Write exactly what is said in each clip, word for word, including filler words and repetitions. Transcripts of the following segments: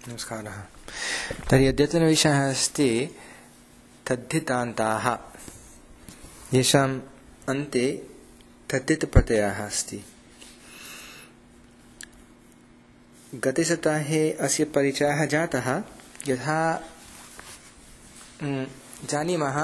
नमस्कारः। तर्हि अद्यतनविषयः अस्ति तद्धितान्ताः, येषाम् अन्ते तद्धित् प्रत्ययः अस्ति। गते सप्ताहे अस्य परिचयः जातः। यथा जानीमः,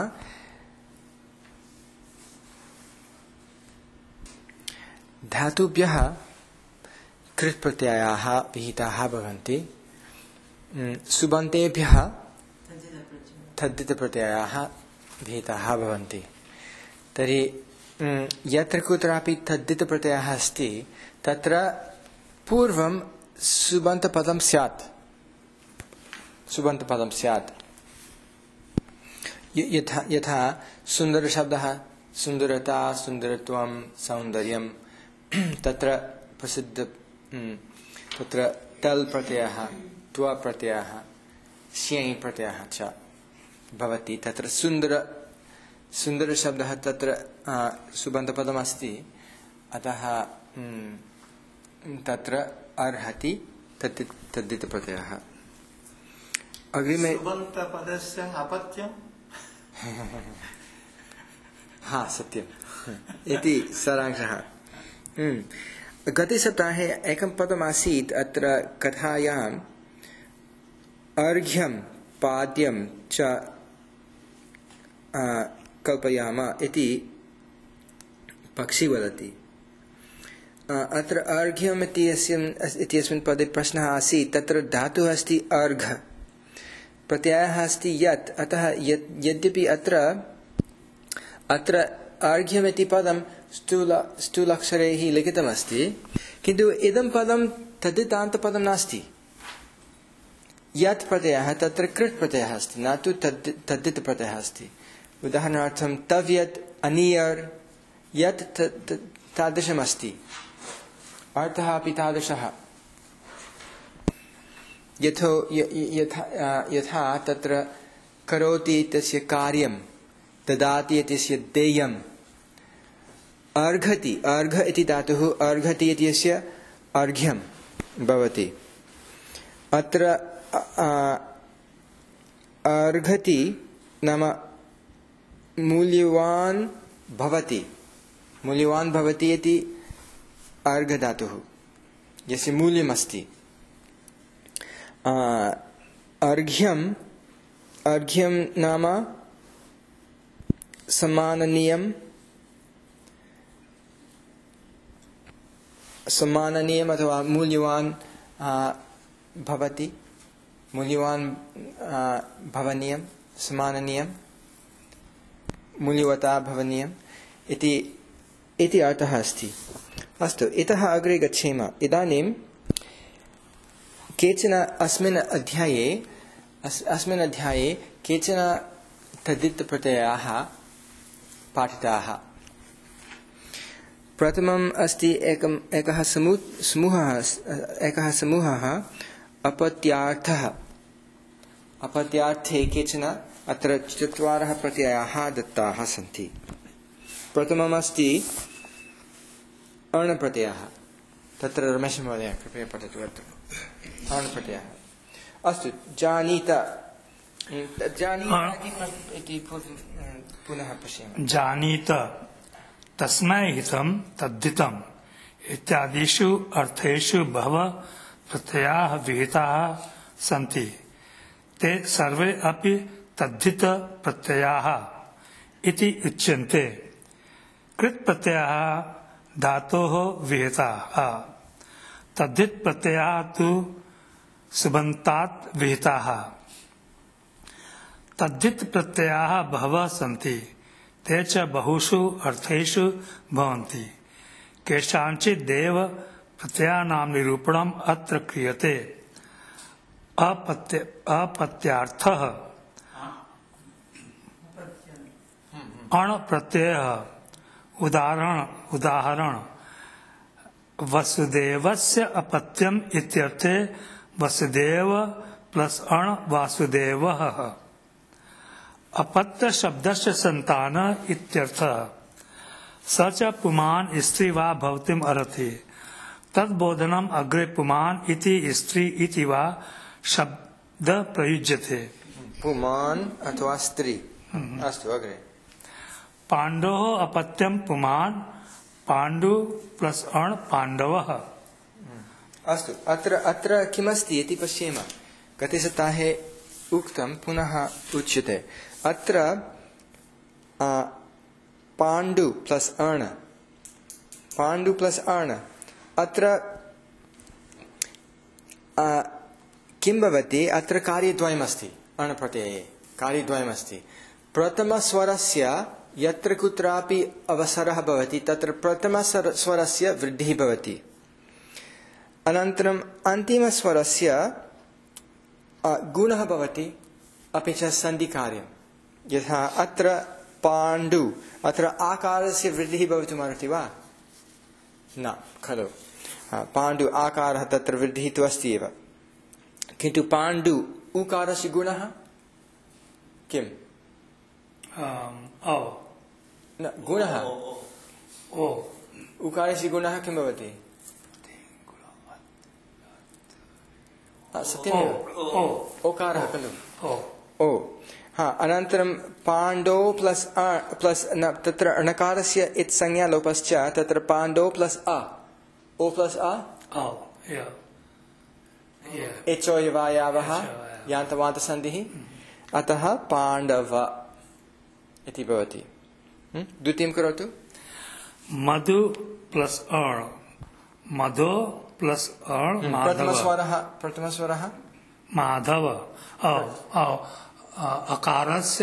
धातुभ्यः कृत् प्रत्ययाः विहिताः भवन्ति। सुबन्तेभ्यः तद्धित् प्रत्ययाः विहिताः भवन्ति। तर्हि यत्र कुत्रापि तद्धित् प्रत्ययः अस्ति तत्र पूर्वं सुबन्तपदं स्यात् सुबन्तपदं स्यात् यथा यथा सुन्दरशब्दः सुन्दरता, सुन्दरत्वं, सौन्दर्यं, तत्र प्रसिद्ध तत्र तल् प्रत्ययः, त्व प्रत्ययः, स्यञ् प्रत्ययः च भवति। तत्र सुन्दर सुन्दरशब्दः तत्र सुबन्तपदमस्ति, अतः तत्र अर्हति तद्धित् तद्धित् प्रत्ययः। अग्रिमे सुबन्तपदस्य अपत्यम् हा सत्यम् इति सारांशः। गते सप्ताहे एकं पदमासीत् अत्र कथायाम् अर्घ्यं पाद्यं च कल्पयाम इति पक्षी वदति। अत्र अर्घ्यम् इत्यस्मिन् पदे प्रश्नः आसीत्। तत्र धातुः अस्ति अर्घ, प्रत्ययः अस्ति यत्, अतः यद्यपि अत्र अत्र अर्घ्यम् इति पदं स्थूल स्थूलाक्षरैः लिखितमस्ति, किन्तु इदं पदं तद्धितान्तपदं नास्ति। यत् प्रत्ययः तत्र कृत् प्रत्ययः अस्ति, न तु तद्धित् प्रत्ययः अस्ति। उदाहरणार्थं तव्यत्, अनियर्, यत् तादृशमस्ति, अर्थः अपि तादृशः। यथो यथा यथा तत्र करोति इत्यस्य कार्यं, ददाति इत्यस्य देयम्, अर्घति, अर्घ इति धातुः अर्घति इत्यस्य अर्घ्यं भवति। अत्र अर्घति नाम मूल्यवान् भवति, मूल्यवान् भवति इति अर्घ धातुः, यस्य मूल्यमस्ति। अर्घ्यम् अर्घ्यं नाम सम्माननीयं सम्माननीयम् अथवा मूल्यवान् भवति, मूल्यवान् भवनीयं, सम्माननीयं, मूल्यवता भवनीयम् इति इति अर्थः अस्ति। अस्तु, इतः अग्रे गच्छेम। इदानीं केचन अस्मिन् अध्याये अस्मिन् अध्याये केचन तद्धित् प्रत्ययाः पाठिताः। प्रथमम् अस्ति एकम् एकः समूहः एकः समूहः अपत्यार्थः। अपत्यार्थे केचन अत्र चत्वारः प्रत्ययाः दत्ताः सन्ति। प्रथमम् अस्ति अण् प्रत्ययः। तत्र रमेश महोदय कृपया पठतु। अत्र अण् प्रत्ययः अस्तु। जानीत जानीत इति पुनः पश्यामः। जानीत तस्मै हितं तद्धितम् इत्यादिषु अर्थेषु बहवः प्रत्ययाः विहिताः सन्ति। ते सर्वे अपि तद्धित प्रत्ययाः इति उच्यन्ते। कृत् प्रत्ययाः धातोः विहिताः, तद्धित् प्रत्ययाः तु सुबन्तात् विहिताः। तद्धित् प्रत्ययाः बहवः सन्ति, ते च बहुषु अर्थेषु भवन्ति। केषाञ्चिदेव प्रत्ययानां निरूपणम् अत्र क्रियते। अपत्य अपत्यार्थः अण् प्रत्ययः। उदाहरण उदाहरण वसुदेवस्य अपत्यम् इत्यर्थे वसुदेव प्लस अण् वासुदेवः। अपत्य शब्दस्य संतान इत्यर्थः। स च पुमान् स्त्री वा भवतिम् अर्हति। तद्बोधनम् अग्रे पुमान् इति स्त्री इति वा शब्द प्रयुज्यते। पुमान् अथवा स्त्री। अस्तु अग्रे। पाण्डोः अपत्यं पुमान्, पाण्डु प्लस अण् पाण्डवः। अस्तु अत्र अत्र किमस्ति इति पश्येम। गते सप्ताहे उक्तं पुनः उच्यते। अत्र पाण्डु प्लस अण्, पाण्डु प्लस अण्, अत्र किं भवति? अत्र कार्यद्वयमस्ति। अण् प्रत्यये कार्यद्वयमस्ति। प्रथमस्वरस्य यत्र कुत्रापि अवसरः भवति तत्र प्रथमस्वरस्य वृद्धिः भवति। अनन्तरम् अन्तिमस्वरस्य गुणः भवति, अपि च सन्धिकार्यं। यथा अत्र पाण्डु, अत्र आकारस्य वृद्धिः भवितुमर्हति वा? न खलु। पाण्डु आकारः तत्र वृद्धिः तु अस्ति एव, किन्तु पाण्डु उकारस्य गुणः किम्? न गुणः उकारस्य गुणः किं भवति? सत्यमेव ओकारः खलु। ओ हा अनन्तरं पाण्डो प्लस अ प्लस न, तत्र णकारस्य इत् संज्ञा लोपश्च, तत्र पाण्डो प्लस अ, ओ प्लस अ एचोयवायावः यान्तवान्तसन्धिः, अतः पाण्डव इति भवति। द्वितीयं करोतु। मधु प्लस अ, मधो प्लस अ, प्रथमस्वरः प्रथमस्वरः माधव। अकारस्य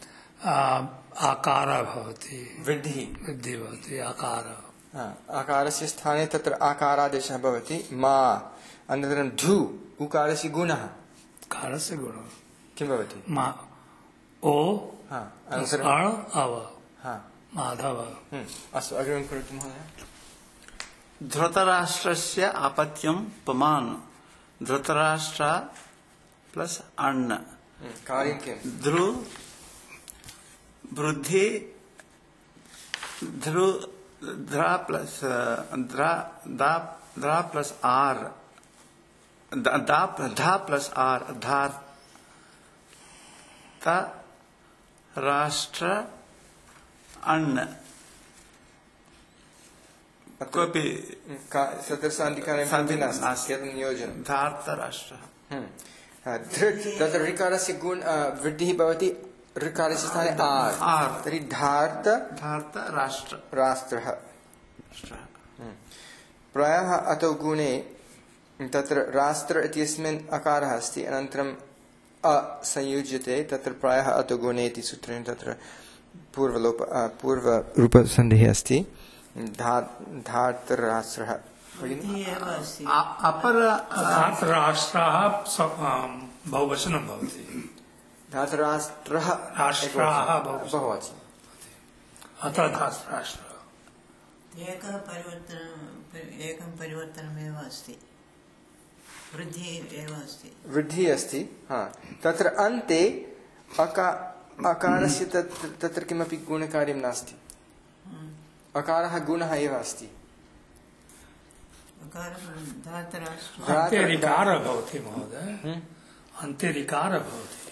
आकारः भवति, वृद्धिः वृद्धिः भवति आकार। आकारस्य स्थाने तत्र आकारादेशः भवति। मा अनन्तरं धु उकारस्य गुणः, कारस्य गुणः किं भवति? मा ओ अनन्तरं अण अव हा माधव। अस्तु अग्रिमं करोतु महोदय। धृतराष्ट्रस्य अपत्यं पुमान्, धृतराष्ट्र प्लस अण्। कार्यं किं? ध्रु वृद्धि, ध्रु ध्रा प्लस ध्रा दा ध्रा प्लस आर, दा धा प्लस आर, धार ता राष्ट्र अण्। कोऽपि तत्र सन्धिकार्यं नास्ति, केवलं नियोजनं। धार्तराष्ट्रः। धृत् तत्र ऋकारस्य गुण वृद्धिः भवति, ऋकारस्य स्थाने आर् आर्, तर्हि धार्त धार्त राष्ट्र राष्ट्रः। प्रायः अतो गुणे तत्र राष्ट्र इत्यस्मिन् अकारः अस्ति, अनन्तरम् अ संयुज्यते, तत्र प्रायः अतो गुणे इति सूत्रेण तत्र पूर्वलोप पूर्वरूपसन्धिः अस्ति। धार्तराष्ट्रः अपर धार्तराष्ट्रः बहुवचनं भवति। धार्तराष्ट्रः राष्ट्राः बहुवचनम्, अतः धार्तराष्ट्रः। एकः परिवर्तनं एकं परिवर्तनमेव अस्ति, वृद्धिः एव अस्ति, वृद्धिः अस्ति। हा तत्र अन्ते अका अकारस्य तत्र किमपि गुणकार्यं नास्ति, अकारः गुणः एव अस्ति। अन्ते ऋकारः भवति महोदय, अन्ते ऋकारः भवति।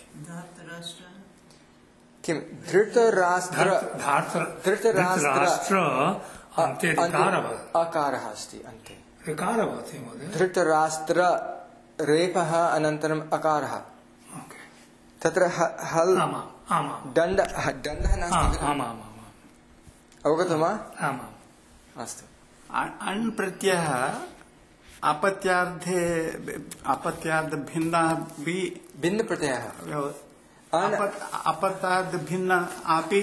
किं? धृतराष्ट्र धृतराष्ट्र अन्ते ऋकारः भवति, अकारः अस्ति, अन्ते ऋकारः भवति महोदय। धृतराष्ट्र रेफः अनन्तरम् अकारः, तत्र हल् दण्ड दण्डः नास्ति। अवगतं वा? अस्तु। अण् प्रत्ययः अपत्यार्धे अपत्यार्ध भिन्नः भी भिन्न प्रत्ययः अपत्यार्ध भिन्न अपि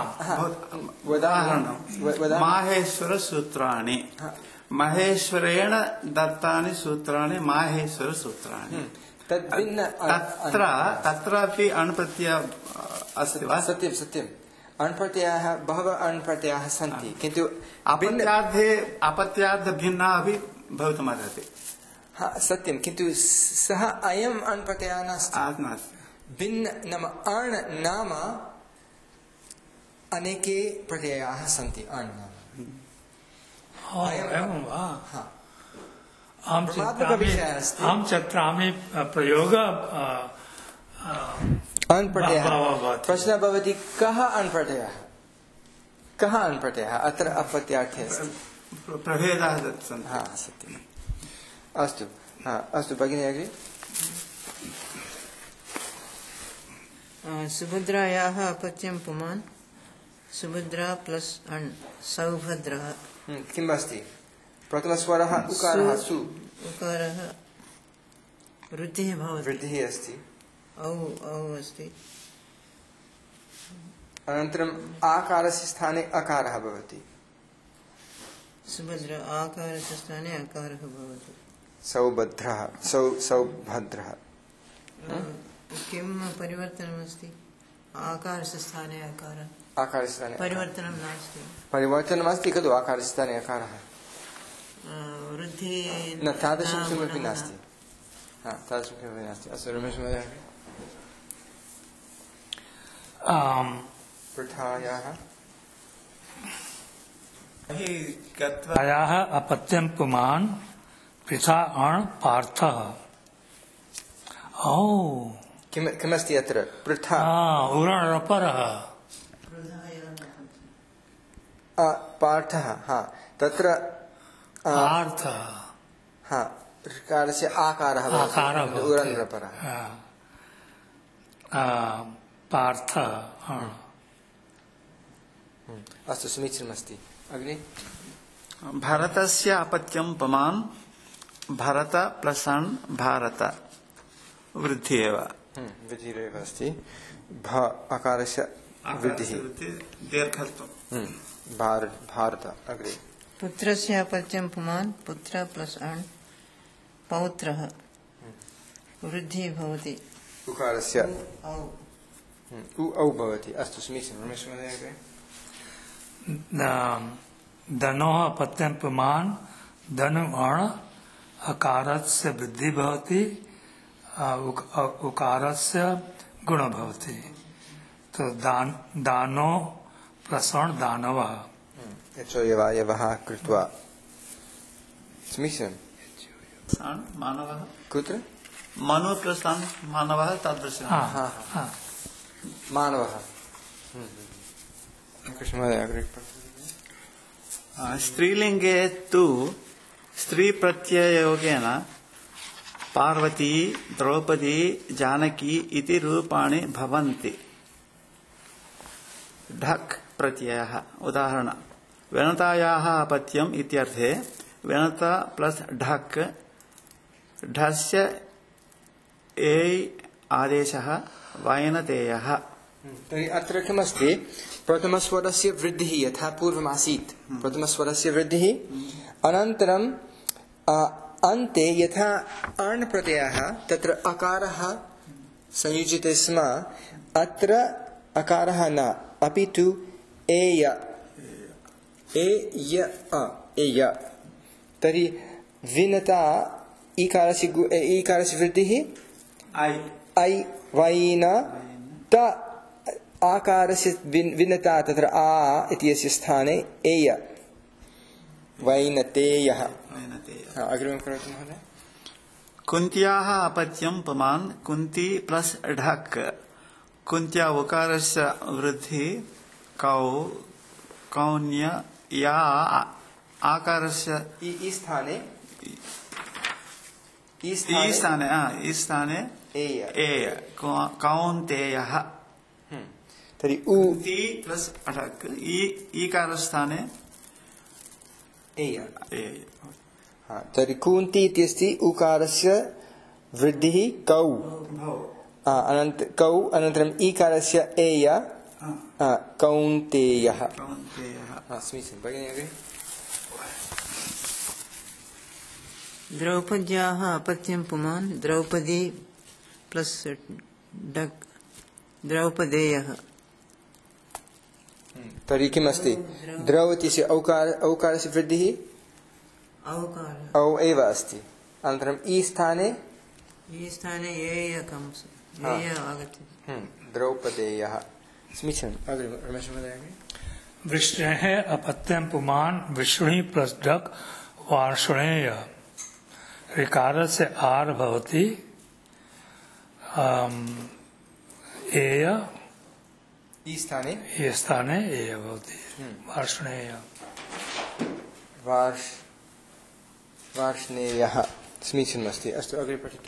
उदाहरणं माहेश्वर सूत्राणि, महेश्वरेण दत्तानि सूत्राणि माहेश्वर सूत्राणि। तत्र तत्रापि अण् प्रत्ययः अस्ति वा? सत्यं सत्यम्। अण् प्रत्ययाः बहवः अण् प्रत्ययाः सन्ति, किन्तु अपत्यार्धे अपत्यार्ध भिन्नः अपि भवितुमर्हति। हा सत्यं, किन्तु सः अयम् अण् प्रत्ययः नास्ति। भिन्न नाम अण् नाम अनेके प्रत्ययाः सन्ति। अण् नाम एवं वा? आम परमात्मकविषयः अस्ति। आम छत्रामि प्रयोग अण्प्रत्ययः। भावः भवति। प्रश्नः भवति कः अण्प्रत्ययः कः अण्प्रत्ययः अत्र अपत्यार्थे अस्ति। प्रभेदाः सन्ति। हा सत्यम्। अस्तु हा अस्तु भगिनी अग्रे। सुभद्रायाः अपत्यं पुमान् सुभद्रा प्लस अण् सौभद्रः। किम् अस्ति प्रथमस्वरः उकारः सु उकारः वृद्धिः भवति। वृद्धिः अस्ति। औ औ अस्ति। अनन्तरम् आकारस्य स्थाने अकारः भवति। सुभद्रा आकारस्य स्थाने अकारः भवति। सौभद्रः सौ सौभद्रः। किं परिवर्तनमस्ति आकारस्य स्थाने अकारः आकारस्य स्थाने परिवर्तनं नास्ति। परिवर्तनमस्ति खलु आकारस्य स्थाने अकारः वृद्धि न तादृशं किमपि नास्ति। हा तादृशं किमपि नास्ति। अस्तु रमेश महोदय। पृथायाः पृथायाः अपत्यं पुमान् पृथा अण् पार्थः। ओ किम् किमस्ति अत्र पृथा उरणपरः पार्थः। हा तत्र पार्थः हा ऋकारस्य आकारः आकारः भवति। उरन्नपरः पार्थः अण्। अस्तु समीचीनमस्ति। अग्रे भारतस्य अपत्यं पुमान् भारत प्लस् अण् भारत वृद्धि एव। वृद्धिरेव अस्ति। भ अकारस्य वृद्धिः दीर्घत्वं भारत भारत। अग्रे पुत्रस्य अपत्यं पुमान् पुत्र प्लस अण् पौत्रः वृद्धिः भवति। उकारस्य औ उ औ भवति। अस्तु समीचीनं रमेश महोदय। अग्रे धनोः अपत्यं पुमान् धनु अण् अकारस्य वृद्धि भवति उकारस्य गुण भवति। तो दान दानो प्रसण दानवः यचोयवायवः कृत्वा समीचीनं। मानवः कुत्र मनु प्लस् अण् मानवः तादृशः मानवः। कृष्णमहोदय अग्रे। स्त्रीलिङ्गे तु स्त्री प्रत्यययोगेन पार्वती द्रौपदी जानकी इति रूपाणि भवन्ति। ढक् प्रत्ययः उदाहरण वेणतायाः अपत्यम् इत्यर्थे वेणता प्लस ढक् ढस्य ए आदेशः वैनतेयः। तर्हि अत्र किमस्ति प्रथमस्वरस्य वृद्धिः यथा पूर्वमासीत् प्रथमस्वरस्य वृद्धिः अनन्तरं अन्ते यथा अण् प्रत्ययः तत्र अकारः संयुज्यते स्म अत्र अकारः न अपि तु एय एय एय। तर्हि विनता ईकारस्य ईकारस्य वृद्धिः ऐ ऐ वैन त आकारस्य विनता तत्र आ इत्यस्य स्थाने एय वैनतेयः। अग्रिमं करोतु महोदय। कुन्त्याः अपत्यं पुमान् कुन्ती प्लस ढक् कुन्त्या उकारस्य वृद्धि कौ कौन्य या आकारस्य ई स्थाने ई स्थाने ई स्थाने एय एय कौन्तेयः। तर्हि उ ती प्लस ढक् ई ईकारस्थाने एय। एय। हा तर्हि कुन्ती इत्यस्ति उकारस्य वृद्धिः कौ अनन्त कौ अनन्तरम् ईकारस्य एय कौन्तेयः। समीचीनं भगिनी अग्रे। द्रौपद्याः अपत्यं पुमान् द्रौपदी प्लस डक् द्रौपदेयः। तर्हि किमस्ति द्रौ इत्यस्य औकार औकारस्य वृद्धिः औकारः औ एव अस्ति अनन्तरम् ई स्थाने ई स्थाने एय कम्स् एय आगच्छति द्रौपदेयः। समीचीनम् अग्रे रमेश महोदय। विष्णेः अपत्यं पुमान् विष्णुः प्लस ढक् वार्ष्णेय ऋकारस्य आर् भवति एय ई स्थाने ये स्थाने एय भवति वार्ष्णेय वार्ष् वार्ष्णेयः समीचीनमस्ति। अस्तु अग्रे पठतु।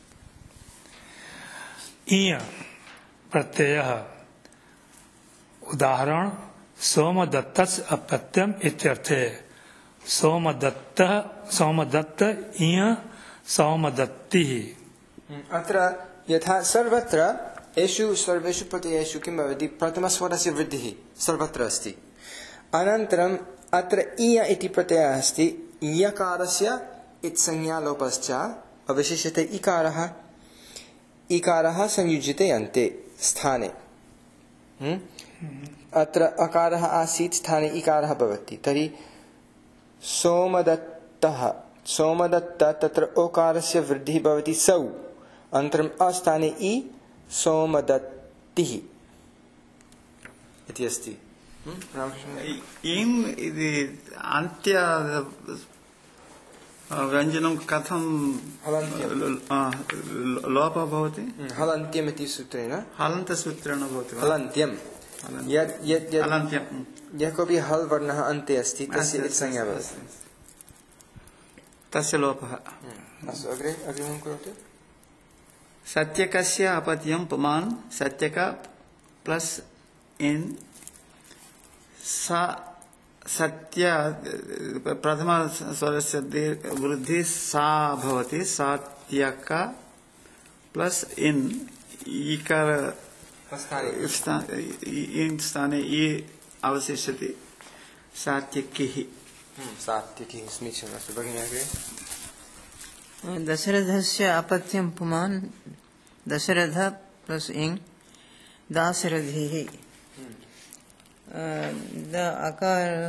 इय प्रत्ययः उदाहरण सोमदत्तस्य अपत्यम् इत्यर्थे सोमदत्तः सोमदत्त इय सोमदत्तिः। अत्र यथा सर्वत्र एषु सर्वेषु प्रत्ययेषु किं भवति प्रथमस्वरस्य वृद्धिः सर्वत्र अस्ति। अनन्तरम् अत्र इय इति प्रत्ययः अस्ति इयकारस्य इत्संज्ञालोपश्च अवशिष्यते इकारः इकारः संयुज्यते अन्ते स्थाने। अत्र अकारः आसीत् स्थाने इकारः भवति तर्हि सोमदत्तः सोमदत्त तत्र ओकारस्य वृद्धिः भवति सौ अनन्तरम् अस्थाने इ सोमदत्तिः इति अस्ति। इम् इति अन्त्य व्यञ्जनं कथं लोपः भवति? हलन्त्यम् इति सूत्रेण हलन्तसूत्रेण भवति वा? हलन्त्यम् यत् यत् हलन्त्यम् यः कोऽपि हल् वर्णः अन्ते अस्ति तस्य संज्ञा भवति तस्य लोपः। अस्तु अग्रे अग्रिमं करोतु। सत्यकस्य अपत्यं पुमान् सत्यक प्लस् इन् सा सत्य प्रथम स्वरस्य वृद्धि सा भवति सात्यक प्लस् इन् इकार इन् स्थाने इ अवशिष्यति सात्यकिः सात्यकिः समीचीनम्। अस्तु भगिनी अग्रे। दशरथस्य अपत्यं पुमान् दशरथ प्लस् इङ् दाशरथिः। द अकारः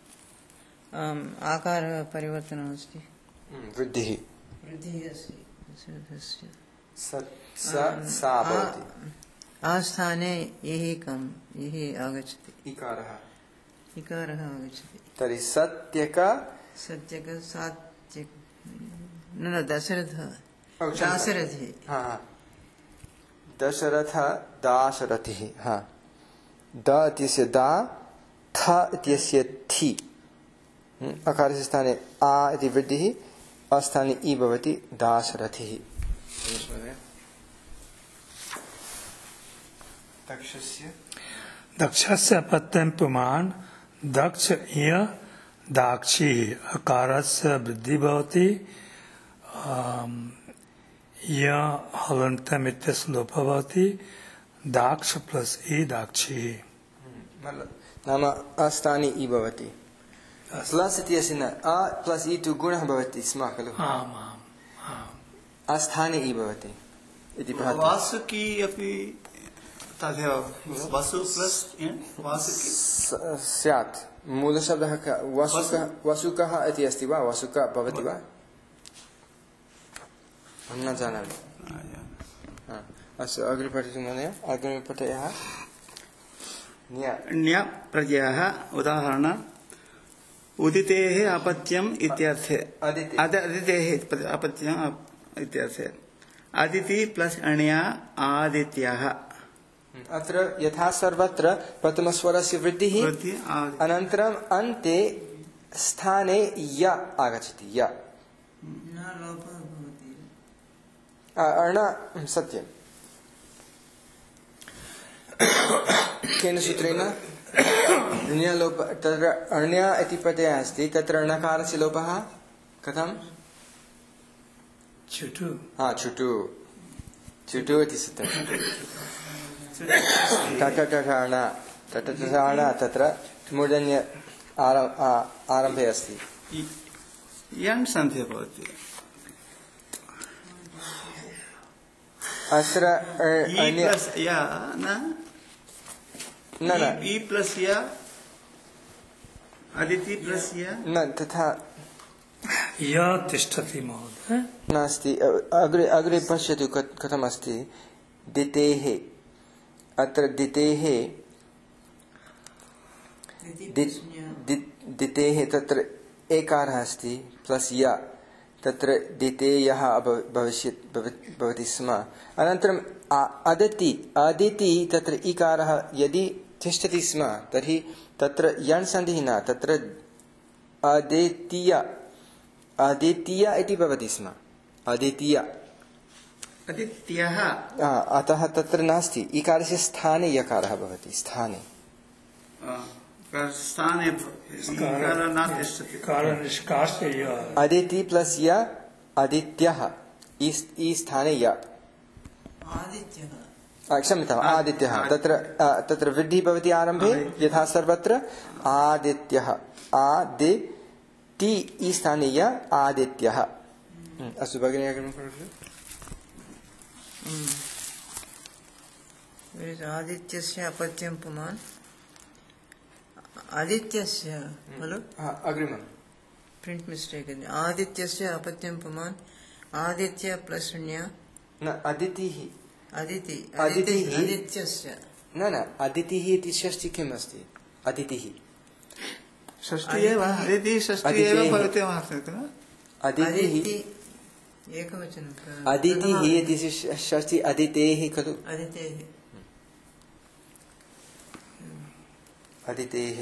आकारः परिवर्तनम् अस्ति वृद्धिः वृद्धिः अस्ति दशरथस्य सा भवति आस्थाने इः कम् इः आगच्छति इकारः इकारः आगच्छति तर्हि सत्यक सत्यक सात्यक न न दशरथ दाशरथिः हा दशरथ दाशरथिः हा द इत्यस्य दा थ इत्यस्य थि अकारस्य स्थाने आ इति वृद्धिः अस्थाने इ भवति दाशरथिः। दक्षस्य दक्षस्य अपत्यं पुमान् दक्ष इय दाक्षिः अकारस्य वृद्धिः भवति य हलन्तम् इत्यस्य लोपः भवति दाक्ष प्लस् इ दाक्षिः नाम अस्थाने इ भवति प्लस् इति अस्ति न अ प्लस् इ तु गुणः भवति स्म खलु अस्थाने इ भवति इति वासुकी अपि तथैव वसु प्लस् वासुकी स्यात् मूलशब्दः वसुकः वसुकः इति अस्ति वा वसुकः भवति वा अहं न जानामि। अस्तु अग्रे पठतु महोदय। अग्रिमे प्रत्ययः ण्य प्रत्ययः उदाहरण उदितेः अपत्यम् इत्यर्थे अदितेः अपत्यम् इत्यर्थे अदिति प्लस् अण्या आदित्यः। अत्र यथा सर्वत्र प्रथमस्वरस्य वृद्धिः अनन्तरम् अन्ते स्थाने य आगच्छति य अर्ण सत्यं केन सूत्रेण ण्यलोप तत्र अण्य इति प्रत्ययः अस्ति तत्र णकारस्य लोपः कथं छुटु हा छुटु छुटु इति सूत्रं टटटण टटटण तत्र मूर्धन्य आरम्भे अस्ति यन् सन्धिः भवति अत्र न न इ प्लस् य अदिति प्लस् य न तथा य तिष्ठति महोदय नास्ति। अग्रे अग्रे पश्यतु कथमस्ति दितेः अत्र दितेः दितेः तत्र एकारः अस्ति प्लस् य तत्र द्वितीयः भविष्यत् भवति स्म। अनन्तरम् अदिति अदिति तत्र इकारः यदि तिष्ठति स्म तर्हि तत्र यण् सन्धिः न, तत्र अद्वितीय अद्वितीय इति भवति स्म। अद्वितीय अदित्यः अतः तत्र नास्ति, इकारस्य स्थाने यकारः भवति। स्थाने स्थाने अदिति प्लस य आदित्यः ई स्थाने य क्षम्यताम् आदित्यः तत्र तत्र वृद्धिः भवति आरम्भे यथा सर्वत्र आदित्यः आदिति ई स्थाने य आदित्यः। अस्तु भगिनी अग्रिमं करोतु। आदित्यस्य अपत्यं पुमान् आदित्यस्य खलु अग्रिमं प्रिंट मिस्टेक आदित्यस्य अपत्यं पुमान् आदित्य प्लस ण्य न अदितिः अदिति अदितिः आदित्यस्य न न अदितिः इति षष्ठी किम् अस्ति? अदितिः षष्ठी एव अदिति षष्ठी एव भवति अदितिः एकवचनं अदितिः इति षष्ठी अदितेः खलु अदितेः अदितेः।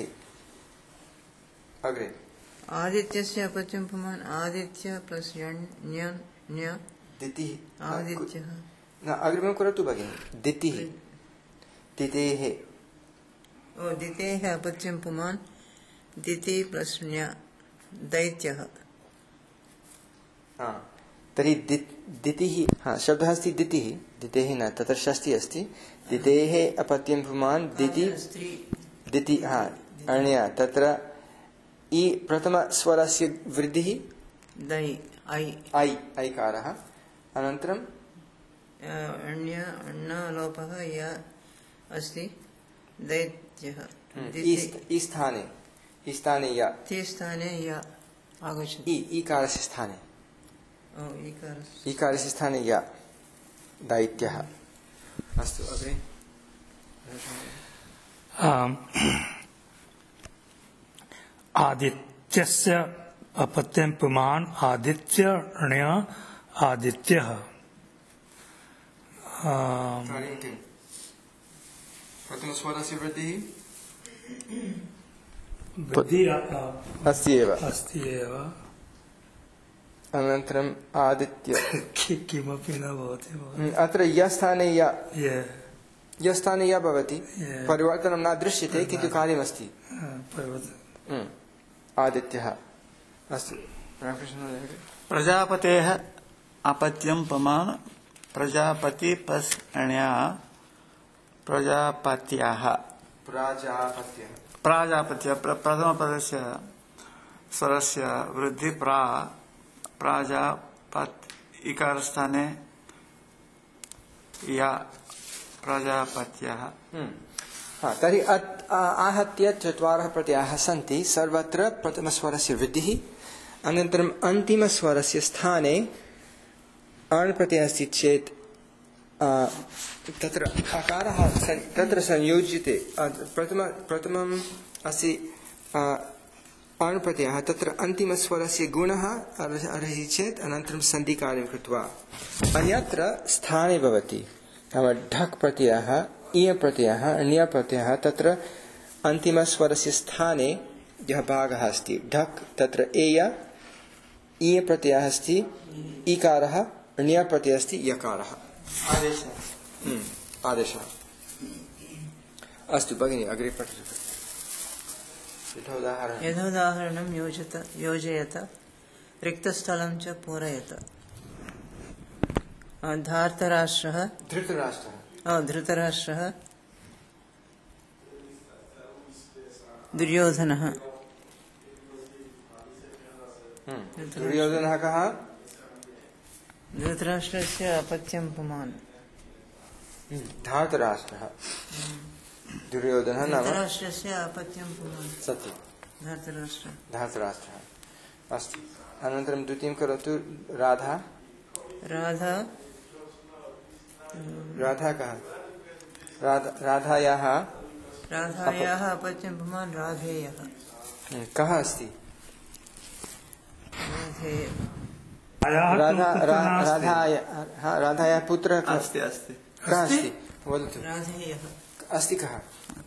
अग्रे आदित्यस्य अपत्यं पुमान् आदित्य प्लस ण्य ण्य दितिः आदित्यः न अग्रिमं करोतु भगिनि। दितिः दितेः ओ दितेः अपत्यं पुमान् दिति प्लस ण्य दैत्यः। हा तर्हि दितिः हा शब्दः अस्ति दितिः दितेः न तत्र षष्ठी अस्ति। दितेः अपत्यं पुमान् दिति दिति हा अण्या तत्र इ प्रथमस्वरस्य वृद्धिः दै ऐ ऐ ऐकारः अनन्तरं अण्य अण्णलोपः य अस्ति दैत्यः ई स्थाने ई स्थाने य ते स्थाने य आगच्छति इ ईकारस्य स्थाने ओ ईकारस्य ईकारस्य स्थाने य दैत्यः। अस्तु अग्रे आदित्यस्य अपत्यं पुमान् आदित्य ण्य आदित्यः। प्रथमस्वरस्य वृद्धिः अस्ति एव अस्ति एव अनन्तरम् आदित्य किमपि न भवति अत्र यस्थाने य यस्थाने य भवति परिवर्तनं न दृश्यते किन्तु कार्यमस्ति आदित्यः। अस्तु प्रजापतेः अपत्यं पुमान् प्रजापति प्लस ण्या प्रजापत्याः प्राजापत्यः प्राजापत्य प्रथमपदस्य स्वरस्य वृद्धि प्रा प्राजापत् इकारस्थाने या प्रजापत्यः। हा तर्हि आहत्य चत्वारः प्रत्ययाः सन्ति सर्वत्र प्रथमस्वरस्य वृद्धिः अनन्तरम् अन्तिमस्वरस्य स्थाने अण् प्रत्ययः अस्ति चेत् तत्र अकारः तत्र संयोज्यते प्रथम प्रथमम् अस्ति अण् प्रत्ययः तत्र अन्तिमस्वरस्य गुणः अर्हति चेत् अनन्तरं सन्धिकार्यं कृत्वा अन्यत्र स्थाने भवति नाम ढक् प्रत्ययः इय प्रत्ययः ण्य प्रत्ययः तत्र अन्तिमस्वरस्य स्थाने यः भागः अस्ति ढक् तत्र एय इय प्रत्ययः अस्ति इकारः ण्य प्रत्ययः अस्ति यकारः आदेशः आदेशः। अस्तु भगिनी अग्रे पठतु। यथोदाहरणं योजत योजयत रिक्तस्थलं च पूरयत। धार्तराष्ट्रः धृतराष्ट्रः धृतराष्ट्रः दुर्योधनः दुर्योधनः कः? धृतराष्ट्रस्य अपत्यं पुमान् धार्तराष्ट्रः दुर्योधनः नाम धृतराष्ट्रस्य अपत्यं पुमान् सत्यं धार्तराष्ट्रः धार्तराष्ट्रः। अस्तु अनन्तरं द्वितीयं करोतु। राधा राधा राधा कः? राधा राधायाः राधायाः अपत्यं पुमान् राधेयः। कः अस्ति? राधेय राधा रा- राधाय हा, राधायाः पुत्रः कः अस्ति अस्ति कः अस्ति वदतु राधेयः अस्ति कः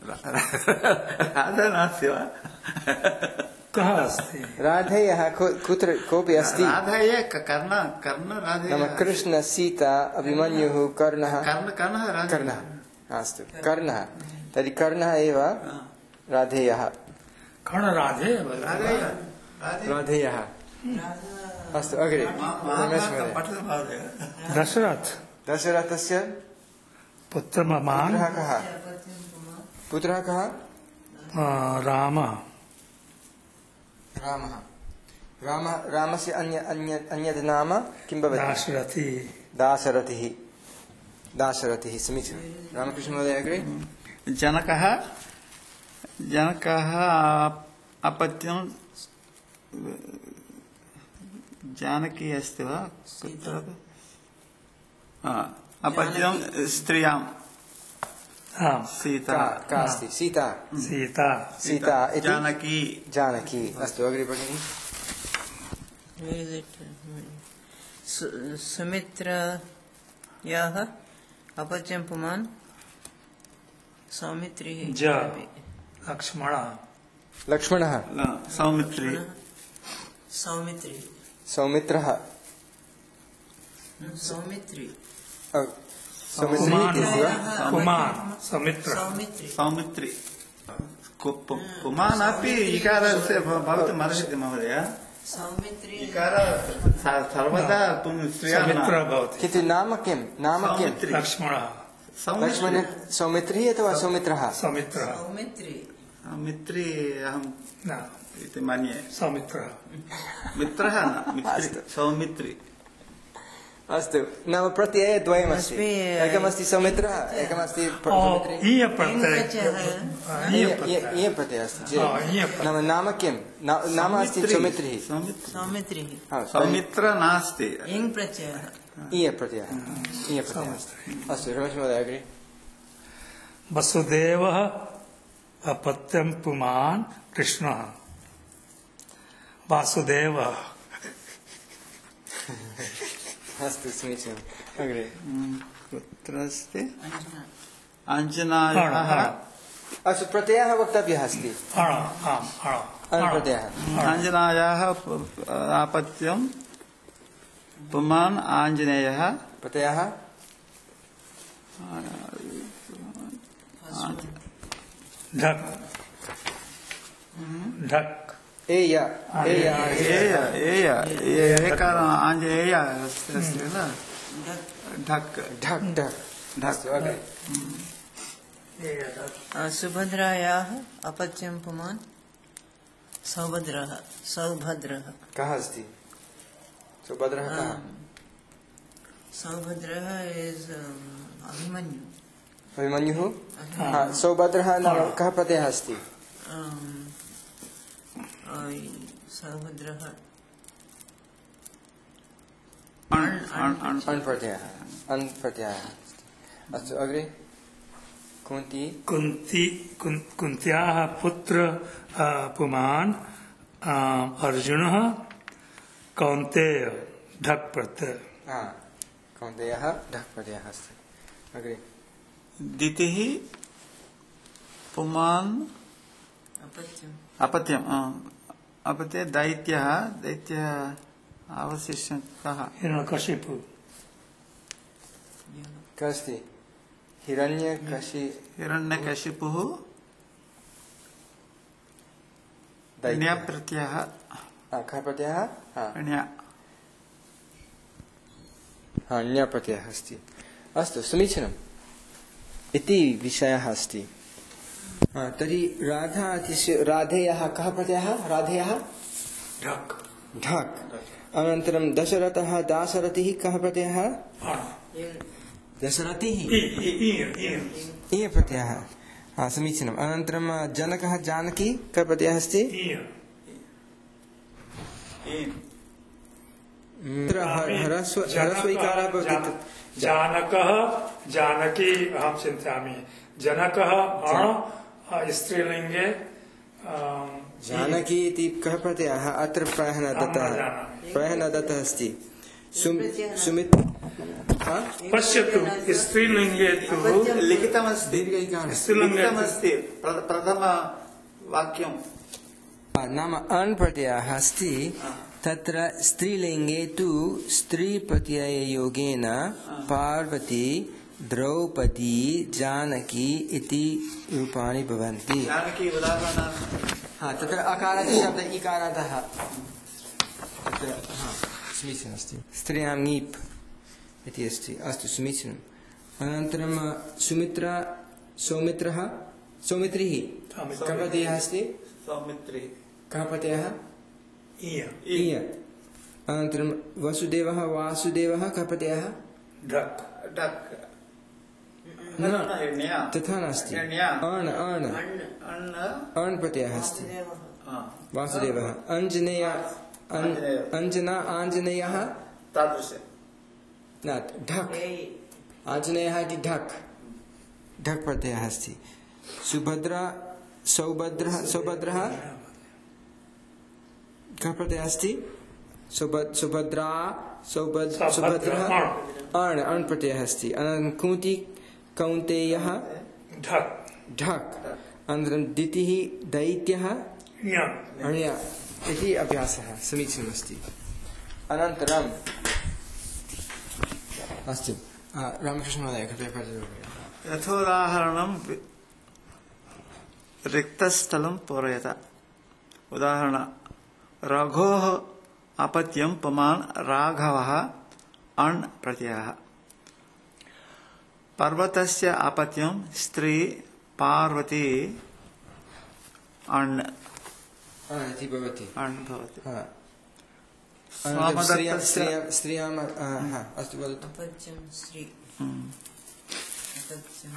राधा नास्ति वा कः अस्ति राधेयः को- कुत्र कोऽपि अस्ति राधाय कर्ण कर्ण राधेय नाम कृष्ण सीता अभिमन्युः कर्णः कर्ण कर्णः राधेय कर्णः अस्तु कर्णः तर्हि कर्णः एव राधेयः कर्ण राधे राधेय राधेयः अस्तु अग्रे रमेश महोदय। पठतु महोदय दशरथ दशरथस्य पुत्रमान् पुत्रः कः पुत्रः कः राम रामः रामः रामस्य अन्य अन्य अन्यत् नाम किं भवति दाशरथी दाशरथिः दाशरथिः समीचीनं रामकृष्ण महोदय अग्रे जनकः जनकः अपत्यं जानकी अस्ति वा कुत्रापि हा, अपत्यं स्त्रियां आम् सीता का का अस्ति सीता सीता सीता इति जानकी जानकी अस्तु अग्रे भगिनि सुमित्रायाः अपत्यं पुमान् सौमित्रिः ज लक्ष्मण लक्ष्मणः न, सौमित्री सौमित्री सौमित्रः सौमित्री अ, सौमित्रिः इति अस्ति वा कुमार सौमित्र सौमित्री सौमित्री कु- पु- पुमान् अपि इकारस्य भ- भवितुम् अर्हति महोदय सौमित्री इकार स- सर्वदा तुं स्त्रियां सौमित्र न- भवति किन्तु नाम किं नाम किं सौमित्री लक्ष्मणः लक्ष्मण सौमित्री सौमित्रिः अथवा सौमित्रः सौमित्रः सौमित्री मित्री अहं न इति मन्ये सौमित्रः मित्रः न मित्री सौमित्री अस्तु नाम प्रत्ययद्वयमस्ति अस्मि, एकमस्ति सौमित्रः एकमस्ति प्र- ओ, सौमित्री ईय प्रत्यय प्रत्ययः ईय इय- प्रत्यय इय- इय प्रत्ययः अस्ति चेत् हा, इय प्रत्यय। नाम नाम किं ना- नाम अस्ति सौमित्रिः सौमित्री सौमित्रिः हा, तर्हि सौमित्र नास्ति इङ् प्रत्ययः इय प्रत्ययः इय प्रत्ययः अस्तु रमेश महोदय अग्रे वसुदेवः अपत्यं पुमान् कृष्णः वासुदेवः अस्तु समीचीनम् अग्रे कुत्र अस्ति अञ्जना अञ्जनायाः अस्तु प्रत्ययः वक्तव्यः अस्ति अण आम् अण अणप्रत्ययः अञ्जनायाः प- आपत्यं पुमान् आञ्जनेयः प्रत्ययः ढक् ढक् एय एय एय एय एकार आञ्जनेय अस्ति अस्ति किल ढक् ढक् ढक् अस्तु अग्रे सुभद्रायाः अपत्यं पुमान् सौभद्रः सौभद्रः कः अस्ति सुभद्रः कः सौभद्रः इस् अभिमन्यु अभिमन्युः हा, सौभद्रः नाम कः प्रत्ययः अस्ति सौभद्रः अण् अण् अण् अण् प्रत्ययः अण् प्रत्ययः अस्तु अग्रे कुन्ती कुन्ती कुन्- कुन्त्याः पुत्र अ, पुमान् अ, अर्जुनः कौन्तेय ढक् प्रत्यय हा कौन्तेयः ढक् प्रत्ययः अस्ति अग्रे दितिः पुमान् अपत्यम् अपत्यम् अ, अपत्ये दैत्यः दैत्यः अवशिष्यं कः हिरण्यकशिपु कः अस्ति हिरण्यकशि हिरण्यकशिपुः दैत्यः। ण्यप्रत्ययः हा, कः प्रत्ययः हा ण्य हा ण्यप्रत्ययः अस्ति अस्तु समीचीनम् इति विषयः अस्ति हा, तर्हि राधा इत्यस्य राधेयः कः प्रत्ययः राधेयः ढक् ढक् अनन्तरं दशरथः दाशरथिः कः प्रत्ययः अण दशरथिः इ इ इ इ इय प्रत्ययः हा समीचीनम् अनन्तरं जनकः जानकी कः प्रत्ययः अस्ति इय तत्र ह- ह्रस्व ह्रस्वैकारः भवति तत्- जानकः जानकी अहं चिन्तयामि जनकः अण अ, स्त्रीलिङ्गे अम, जानकी इति कः प्रत्ययः अत्र प्रायः न अहं न दत्तः जानामि। प्रायः न दत्तः अस्ति सुम- सुमित हाँ? पश्यतु स्त्रीलिङ्गे तु लिखितमस्ति दीर्घैकान् स्त्रीलिङ्गे तु लिखितमस्ति प्र- प्रथम वाक्यं नाम अण् प्रत्ययः अस्ति तत्र स्त्रीलिङ्गे तु स्त्रीप्रत्यययोगेन पार्वती द्रौपदी जानकी इति रूपाणि भवन्ति जानकी उदाहरणं हा तत्र अकारात् शब्द इकारातः तत्र हा समीचीनमस्ति स्त्रियां ङीप् इति अस्ति अस्तु समीचीनम् अनन्तरं सुमित्रा सौमित्रः सौमित्रिः कः प्रत्ययः अस्ति सौमित्री कः प्रत्ययः इय इय अनन्तरं वसुदेवः वासुदेवः कः प्रत्ययः ढक् डक् न ण्या तथा नास्ति ण्या अण् अण् अण्ण अण् प्रत्ययः अस्ति हा, वासुदेवः अञ्जनेय अन्- अञ्जना आञ्जनेयः तादृश न ढक् आञ्जनेयः इति ढक् ढक् प्रत्ययः अस्ति सुभद्रा सौभद्रः सौभद्रः कः प्रत्ययः अस्ति सुभ- सुभद्रा सौभद् सुभद्रः अण् अण् प्रत्ययः अस्ति अनन्तरं कुन्ती कौन्तेयः ढक् ढक् अनन्तरं दितिः दैत्यः ञ अण्य इति अभ्यासः समीचीनमस्ति अनन्तरम् अस्तु आ, रामकृष्णमहोदय कृपया पठतु यथोदाहरणं रिक्तस्थलं पूरयत उदाहरण रघोः अपत्यं पुमान् राघवः अण् प्रत्ययः पर्वतस्य अपत्यं स्त्री पार्वती अण् आ, इति भवति अण् भवति हा। अनन्तरं स्त्रियां स्वामदत्तस्य स्त्रियां स्त्रियां आ, हा, अस्तु वदतु अपत्यं श्री अपत्यं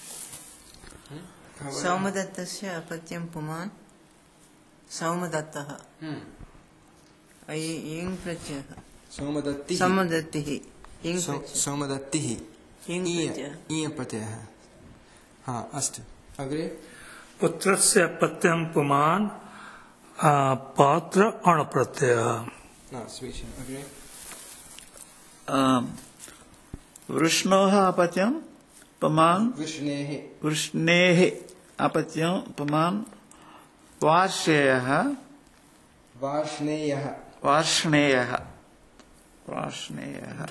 सौमदत्तस्य अपत्यं पुमान् सौमदत्तः हम्म। ऐ- इङ् प्रत्ययः सौमदत्तिः सौमदत्तिः इङ् सौ- प्रत्ययः सौमदत्तिः इङ् इय प्रत्ययः इय प्रत्ययः हा अस्तु अग्रे पुत्रस्य अपत्यं पुमान् आ, पात्र अण् प्रत्ययः न समीचीनम् अग्रे आम्। वृष्णोः अपत्यं पुमान् विष्णेः वृष्णेः अपत्यं पुमान् वार्ष्णेयः वार्ष्णेयः वार्ष्णेयः वार्ष्णेयः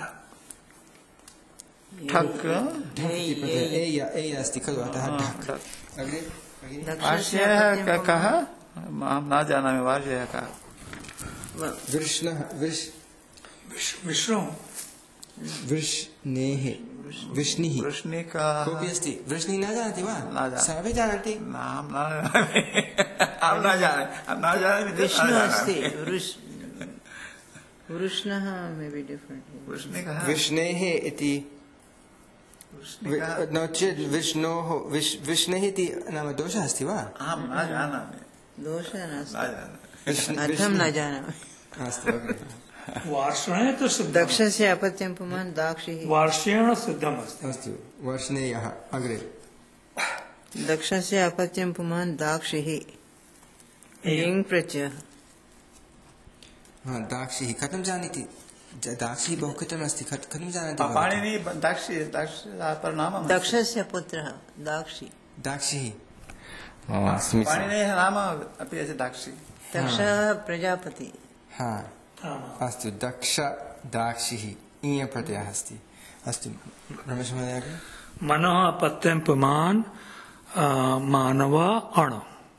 ठक् ढक् इति प्रत्ययः एय एय अस्ति खलु अतः ढक् ठक् अग्रे भगिनी दक्षस्य वार्ष्णेयः अपत्यं क- कः अहं न जानामि वार्ष्णेयः कः पुमान् वृष्णः वृष् विष्- विष्णु वृष्णेः वृष्णिः वृष्णिकः कोऽपि अस्ति वृष्णिः न जानाति वा न जानामि। सर्वे जानन्ति नाम न अहं न जानामि अहं न जानामि चेत् न विष्णु जानामि। अस्ति वृष्- वृष्णः मे बि डिफ्रेण्ट् वृष्णिकः वृष्णेः इति वृष्णिकः नो चेत् विष्णोः विश् विष्णेः इति नाम दोषः अस्ति वा अहं न जानामि दोषः न नास्ति जानामि विष्णु- अर्थं विष्णु- न जानामि अस्तु अग्रे वार्ष्णेय तु सिद्धं दक्षस्य अपत्यं पुमान् दाक्षिः वार्ष्येण सिद्धमस्ति अस्तु वर्ष्णेयः अग्रे दक्षस्य अपत्यं पुमान् दाक्षिः इङ् प्रत्ययः हा दाक्षिः कथं जानाति ज- दाक्षिः बहु कठिनम् अस्ति कथ- कथं जानाति भवती? पाणिनि दाक्षि दाक्ष परनाम दक्षस्य पुत्रः दाक्षि दाक्षिः पाणिनेः नाम अपि अस्ति दाक्षि दक्षः प्रजापति हा आमाम्। अस्तु दक्ष दाक्षिः इयं प्रत्ययः अस्ति अस्तु रमेशमहोदय अग्रे मनः अपत्यं पुमान् आ, मानव अण्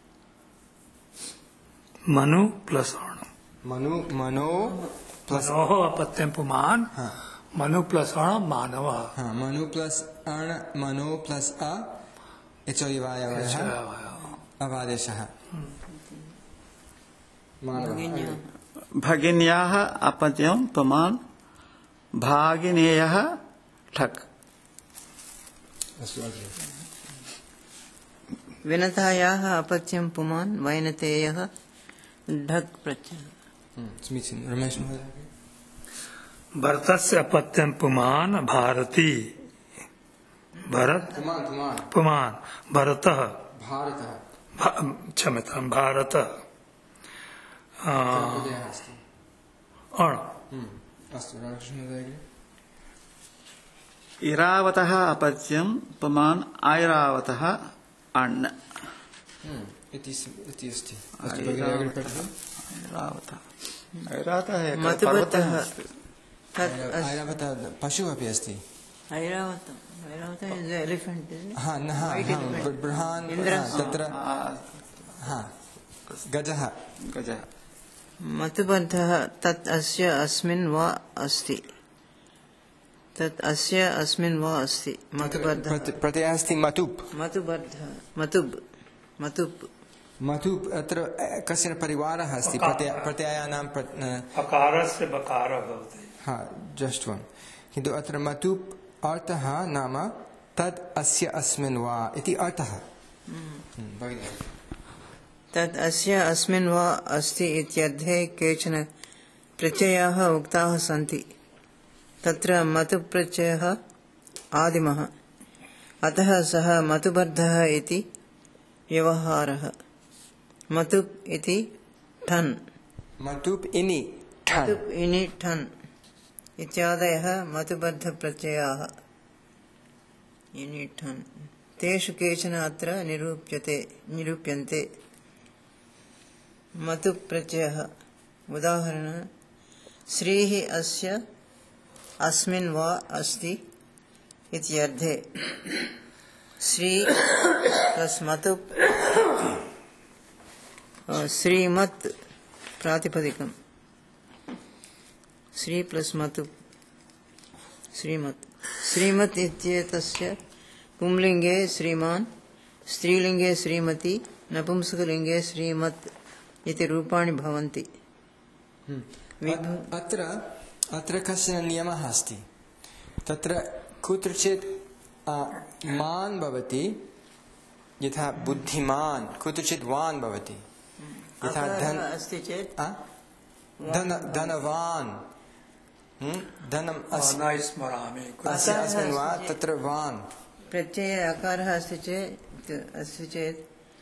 मनु प्लस अण् मनु मनो प्लस मनोः अपत्यं पुमान् हा मनु प्लस अण् मानव हा मनु प्लस अण् मनो प्लस अ यचोयवायवयः अवादेशः मानवः भगिन्याः अग्रे। भगिन्याः अपत्यं पुमान् भागिनेयः ठक् अस्तु अग्रे विनतायाः अपत्यं पुमान् वैनतेयः ढक् प्रत्ययः हम्म, समीचीनं रमेश महोदय अग्रे। भरतस्य अपत्यं पुमान् भारती भरत पुमान् पुमान् पुमान् भरतः भारतः भ- क्षम्यतां भारतः आ, प्रत्ययः अस्ति अण् हम्म, अस्तु रामकृष्णमहोदय इरावतः अपत्यम् उपमान् ऐरावतः अण् इति इति अस्ति अस्तु भगिनी अग्रे पठतु ऐरावतः ऐरावतः एकः मतुबद्धः पर्वतः अस्ति। ऐरावतः पशुः अपि अस्ति ऐरावत ऐरावत इज एलिफेंट हा न हा हा बृहान् तत्र हा गजः गजः मतुबद्धः तत् अस्य अस्मिन् वा अस्ति तत् अस्य अस्मिन् वा अस्ति मतुबद्धः प्रत- प्रत्ययः अस्ति मतुप् मतुबद्धः मतुब् मतुप् मतुप् अत्र कश्चन परिवारः अस्ति प्रत्यय प्रत्ययानां प्र- अकारस्य बकारः भवति हा जस्ट् वन् किन्तु अत्र मतुप् अर्थः नाम तद् अस्य अस्मिन् वा इति अर्थः भगिनी तत् अस्य अस्मिन् वा अस्ति इत्यर्थे केचन प्रत्ययाः उक्ताः सन्ति तत्र मतुप् प्रत्ययः आदिमः अतः सः मतुबद्धः इति व्यवहारः मतुप् इति ठन् मतुप् इनि ठन् मतुप् इनि ठन् इत्यादयः मतुबद्धप्रत्ययाः इनि ठन् तेषु केचन अत्र निरूप्यते निरूप्यन्ते मतुप् प्रत्ययः उदाहरण श्रीः अस्य अस्मिन् वा अस्ति इत्यर्थे श्री प्लस मतुप् श्रीमत् प्रातिपदिकम् श्री प्लस मतुप् श्रीमत् श्रीमत् इत्येतस्य पुंलिङ्गे श्रीमान् स्त्रीलिङ्गे श्रीमती नपुंसकलिङ्गे श्रीमत् इति रूपाणि भवन्ति अत्र अत्र कश्चन नियमः अस्ति तत्र कुत्रचित् मान् भवति यथा बुद्धिमान् कुत्रचित् वान् भवति यथा धन अस्ति चेत् धन धनवान् धनम् न स्मरामि अस्य अस्मिन् वा तत्र वान् प्रत्यये अकारः अस्ति चेत् अस्ति चेत्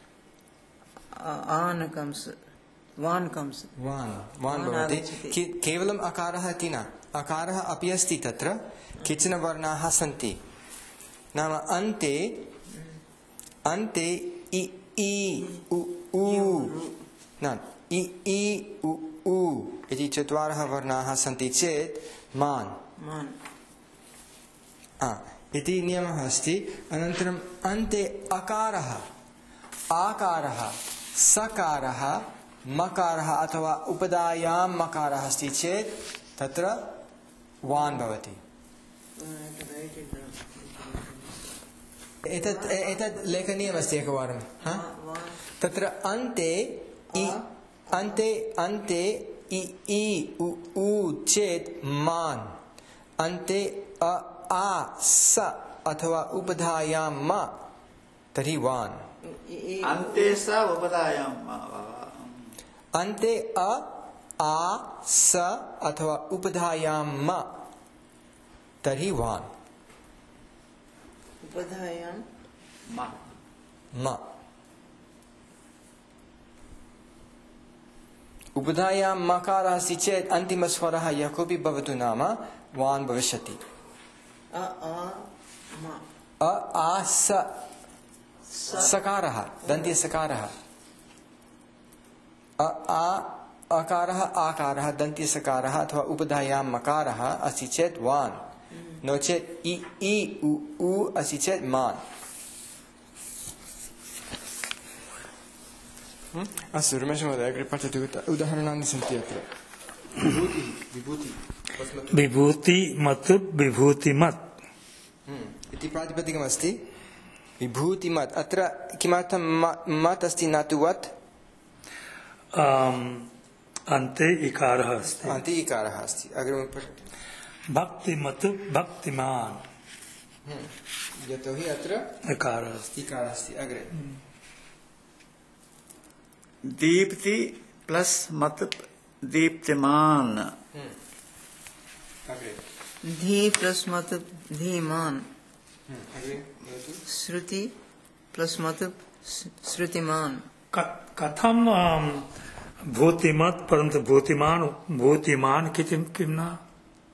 आन् कम्स् वान् कम्स् वान् वान् भवति के- केवलम् अकारः इति न अकारः अपि अस्ति तत्र केचन वर्णाः सन्ति नाम अन्ते अन्ते इ इ उ उ न इ इ उ उ इति चत्वारः वर्णाः सन्ति चेत् मान् मान् आ, इति नियमः अस्ति अनन्तरम् अन्ते अकारः आकारः सकारः मकारः अथवा उपधायां मकारः अस्ति चेत् तत्र वान् भवति एतत् एतत् लेखनीयमस्ति एकवारं हा? तत्र अन्ते इ अन्ते अन्ते इ इ उ उ चेत् मान् अन्ते अ आ स अथवा उपधायां म तर्हि वान् अन्ते स उपधायां अन्ते अ आ स अथवा उपधायां म तर्हि वान् उपधायां म म उपधायां मकारः अस्ति चेत् अन्तिमस्वरः यः कोऽपि भवतु नाम वान् भविष्यति अ आ म अ आ स सकारः दन्त्यसकारः अ आ अकारः आकारः दन्त्यसकारः अथवा उपधायां मकारः अस्ति चेत् वान् नो चेत् इ इ उ उ अस्ति चेत् मान् अस्तु रमेशमहोदय अग्रे पठतु उदाहरणानि सन्ति अत्र विभूतिः विभूतिः विभूति मत् विभूतिमत् इति प्रातिपदिकमस्ति विभूतिमत् अत्र किमर्थं मत् अस्ति न तु वत् अन्ते इकारः अस्ति अन्ते इकारः अस्ति अग्रिमं पठतु भक्तिमत् भक्तिमान् यतोहि अत्र इकारः अस्ति इकारः अस्ति अग्रे दीप्ति प्लस मत दीप्तिमान अग्रे धी प्लस मतुप् धीमान् अग्रे श्रुति प्लस मतुप् श्रुतिमान् क- कथं आम, भूतिमत् परन्तु भूतिमान् भूतिमान् किं किं न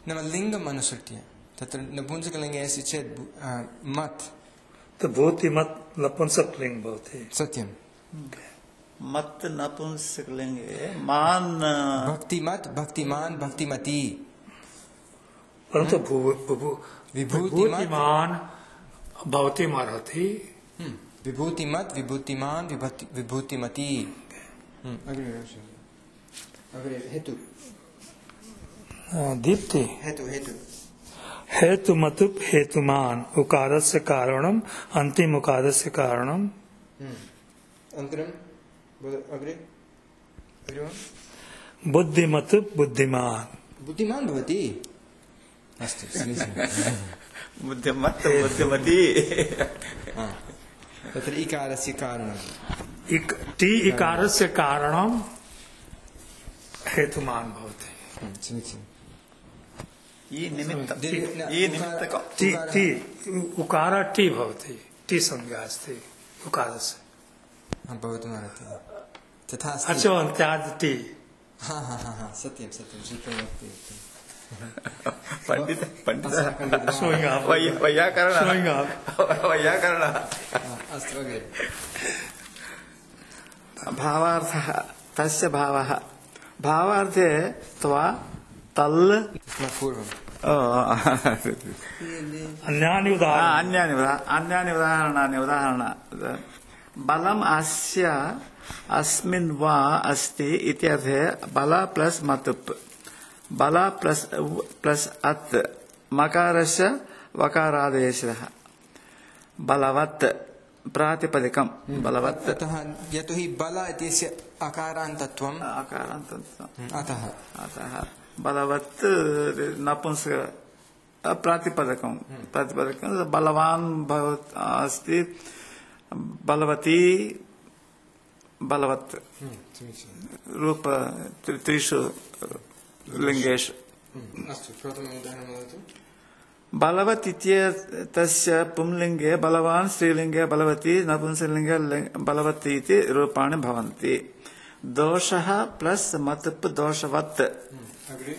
नाम लिङ्गम् अनुसृत्य तत्र नपुंसकलिङ्गे अस्ति चेत् मत् तो भूति मत नपुंसकलिंग भवति सत्यं मत नपुंसकलिंगे मान भक्तिमत् भक्तिमान् भक्तिमती परंतु भू भू विभूतिमान भवति मारहति विभूतिमत् विभूतिमान् विभूति विभूतिमती अग्रे अग्रे हेतु दीप्ति हेतु हेतु हेतु मतुप हेतुमान उकारस्य कारणम अंतिम उकारस्य कारणम अन्तरं अग्रे अग्रे बुद्धिमतुप बुद्धिमान बुद्धिमान् भवति अस्तु बुद्धिमत् बुद्धिमती तत्र इकारस्य कारणं इक टी इकारस्य कारणम हेतुमान भवति समीचीनम् ये निमित्त ये निमित्तक टी टी उकार टी भवति टी संज्ञा अस्ति उकारस्य भवितुमर्हति तथा अचो अन्त्याद् टी हा हा हा हा सत्यं सत्यं सूत्रमस्ति पंडित पंडित Showing up. वैयाकरण Showing up. वैयाकरण अस्तु अग्रे भावार्थः तस्य भावः भावार्थे त्वा तल् तस्मात् पूर्वं अन्यानि उदाहरणानि अन्यानि उदा- अन्यानि उदाहरणानि उदाहरण बलम् अस्य अस्मिन् वा अस्ति इत्यर्थे बल प्लस् मतुप् बल प्लस् प्लस् अत् मकारस्य वकारादेशः बलवत् प्रातिपदिकं बलवत् अतः यतोहि बल इत्यस्य अकारान्तत्वम् आकारान्तत्वम् अतः अतः बलवत् नपुंसक प्रातिपदकं प्रातिपदकं बलवान् भवत् अस्ति बलवती बलवत् रूप त्रि- त्रिषु लिङ्गेषु अस्तु प्रथमम् उदाहरणं वदतु बलवत् इत्येतस्य पुंलिङ्गे बलवान् स्त्रीलिङ्गे बलवती नपुंसकलिङ्गे लिङ्- बलवती इति रूपाणि भवन्ति दोषः प्लस् मतुप् दोषवत् अग्रे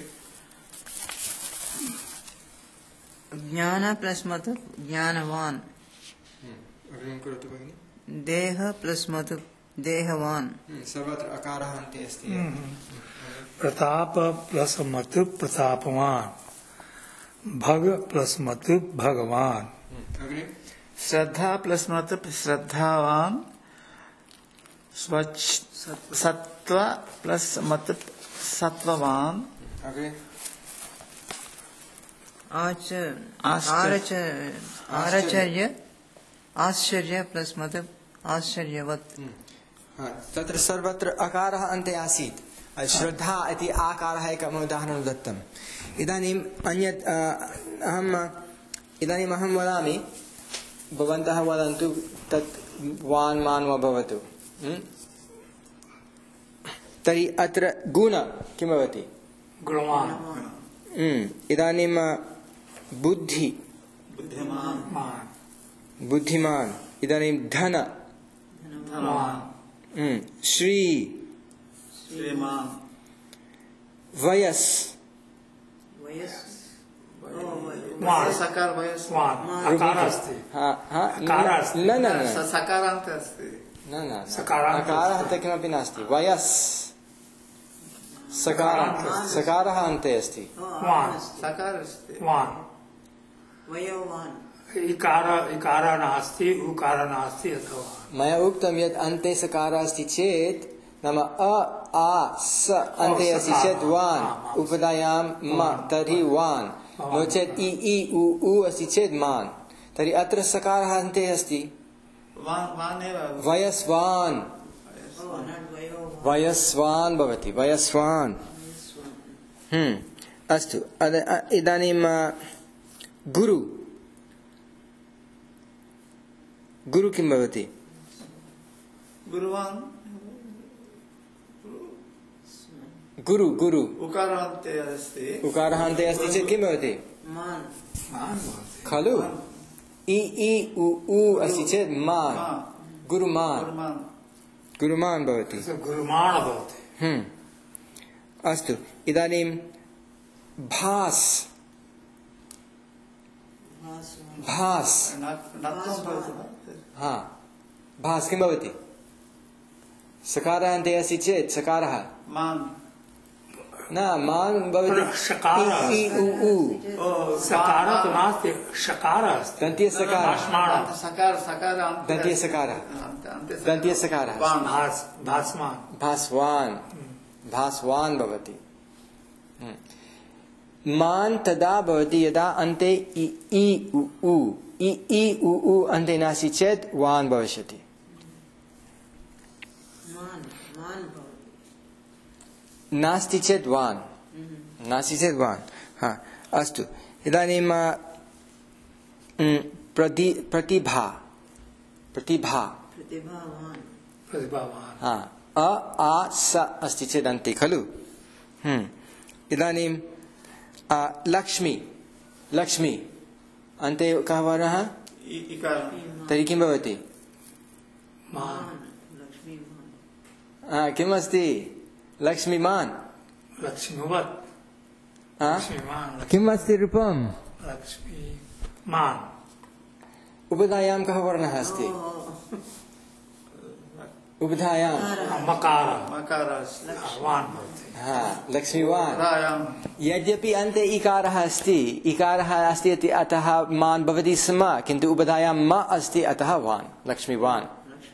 ज्ञान प्लस मत ज्ञानवान अग्रिमं करोतु भगिनि देह प्लस मत देहवान सर्वत्र अकारः अन्ते अस्ति प्रताप प्लस मतु प्रतापवान भग प्लस मतु भगवान अग्रे श्रद्धा प्लस मतुप् श्रद्धावान् स्वच्छ सत्व प्लस मतुप् सत्ववान् अग्रे आच आश्चर्य। आरच आरचर्य आश्चर्य प्लस मत आश्चर्यवत् हा, तत्र सर्वत्र अकारः अन्ते आसीत् श्रद्धा इति आकारः एकम् उदाहरणं दत्तम् इदानीम् अन्यत् अ, अहम् इदानीम् अहं वदामि भवन्तः वदन्तु तत् वान् मान् वा भवतु ह्म्? तर्हि अत्र गुण किं भवति गुणवान ह्म्, इदानीं बुद्धि बुद्धिमान् इदानीं धन ह्म्, श्री श्रीमान् वयस् वान सकार वयस् वान अकार अस्ति हा हा अकारः अस्ति। न न न स- सकारान्त अस्ति न न न। सकारान्त अकारः ते किमपि नास्ति वयस् सकारान्त सकारः अन्ते अस्ति वान सकार अस्ति वान वयोवान इकार इकार नास्ति उकार नास्ति अथवा मया उक्तं यत् अन्ते सकारः अस्ति चेत् नाम अ आ स अन्ते अस्ति चेत् वान् उपधायां म तर्हि वान् नो चेत् इ इ उ उ अस्ति चेत् मान् तर्हि अत्र सकारः अन्ते अस्ति वान् वान् एव वयस्वान् वयस्वान् भवति वयस्वान् हम्म अस्तु अद- अ- इदानीं अ, गुरु गुरु किं भवति गुरुवान् गुरु गुरु उकारान्ते अस्ति उकारः अन्ते अस्ति चेत् किं भवति मान खलु इ इ उ उ अस्ति चेत् मान् गुरुमान् गुरुमान् गुरुमान् भवति गुरुमाण भवति हम्म अस्तु इदानीं भास् भास् हा भास् किं भवति सकारः अन्ते अस्ति चेत् सकारः मान न मान् भवति शकारः इ उ उ सकारः तु नास्ति शकारः अस्ति दन्त्यसकारः भाषमाणः सकार सकार दन्त्यसकारः दन्त्यसकारः भास् भास्मान् भास्वान् भास्वान् भवति मान् तदा भवति यदा अन्ते इ इ उ उ इ इ उ उ अन्ते नास्ति चेत् वान् भविष्यति नास्ति चेत् वान् नास्ति चेत् वान् हा अस्तु इदानीं प्रति प्रतिभा प्रतिभा प्रतिभावान् हा अ आ स अस्ति चेत् अन्ते खलु इदानीं लक्ष्मी लक्ष्मी अन्ते कः वर्णः तर्हि किं भवति किम् अस्ति लक्ष्मीमान् लक्ष्मीवत् किम् अस्ति रूपं लक्ष्मीमान् उपधायां कः वर्णः अस्ति उपधायां मकारः मकारः वान् भवति हा लक्ष्मीवान् यद्यपि अन्ते इकारः अस्ति इकारः अस्ति इति अतः मान् भवति स्म किन्तु उपधायां म अस्ति अतः वान् लक्ष्मीवान्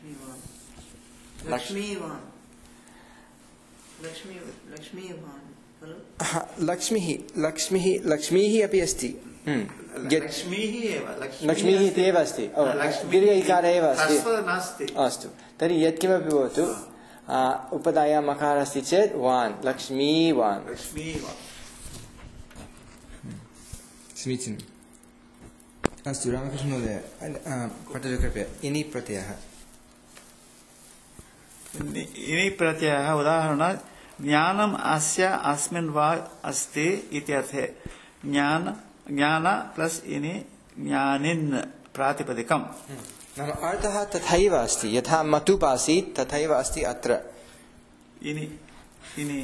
लक्ष्मीः लक्ष्मीः लक्ष्मीः अपि अस्ति लक्ष्मीः एव लक्ष्मीः इति एव अस्ति दीर्घ इकारः एव अस्ति अस्तु तर्हि यत्किमपि भवतु उपधायां मकारः अस्ति चेत् वान् लक्ष्मीवान् समीचीनम् अस्तु रामकृष्णमहोदय पठतु कृपया इनि प्रत्ययः इनि प्रत्ययः उदाहरणात् ज्ञानम् अस्य अस्मिन् वा अस्ति इत्यर्थे ज्ञान ज्ञान प्लस इनि ज्ञानिन् प्रातिपदिकम् नाम अर्थः तथैव अस्ति यथा मतुप् आसीत् तथैव अस्ति अत्र इनि इनि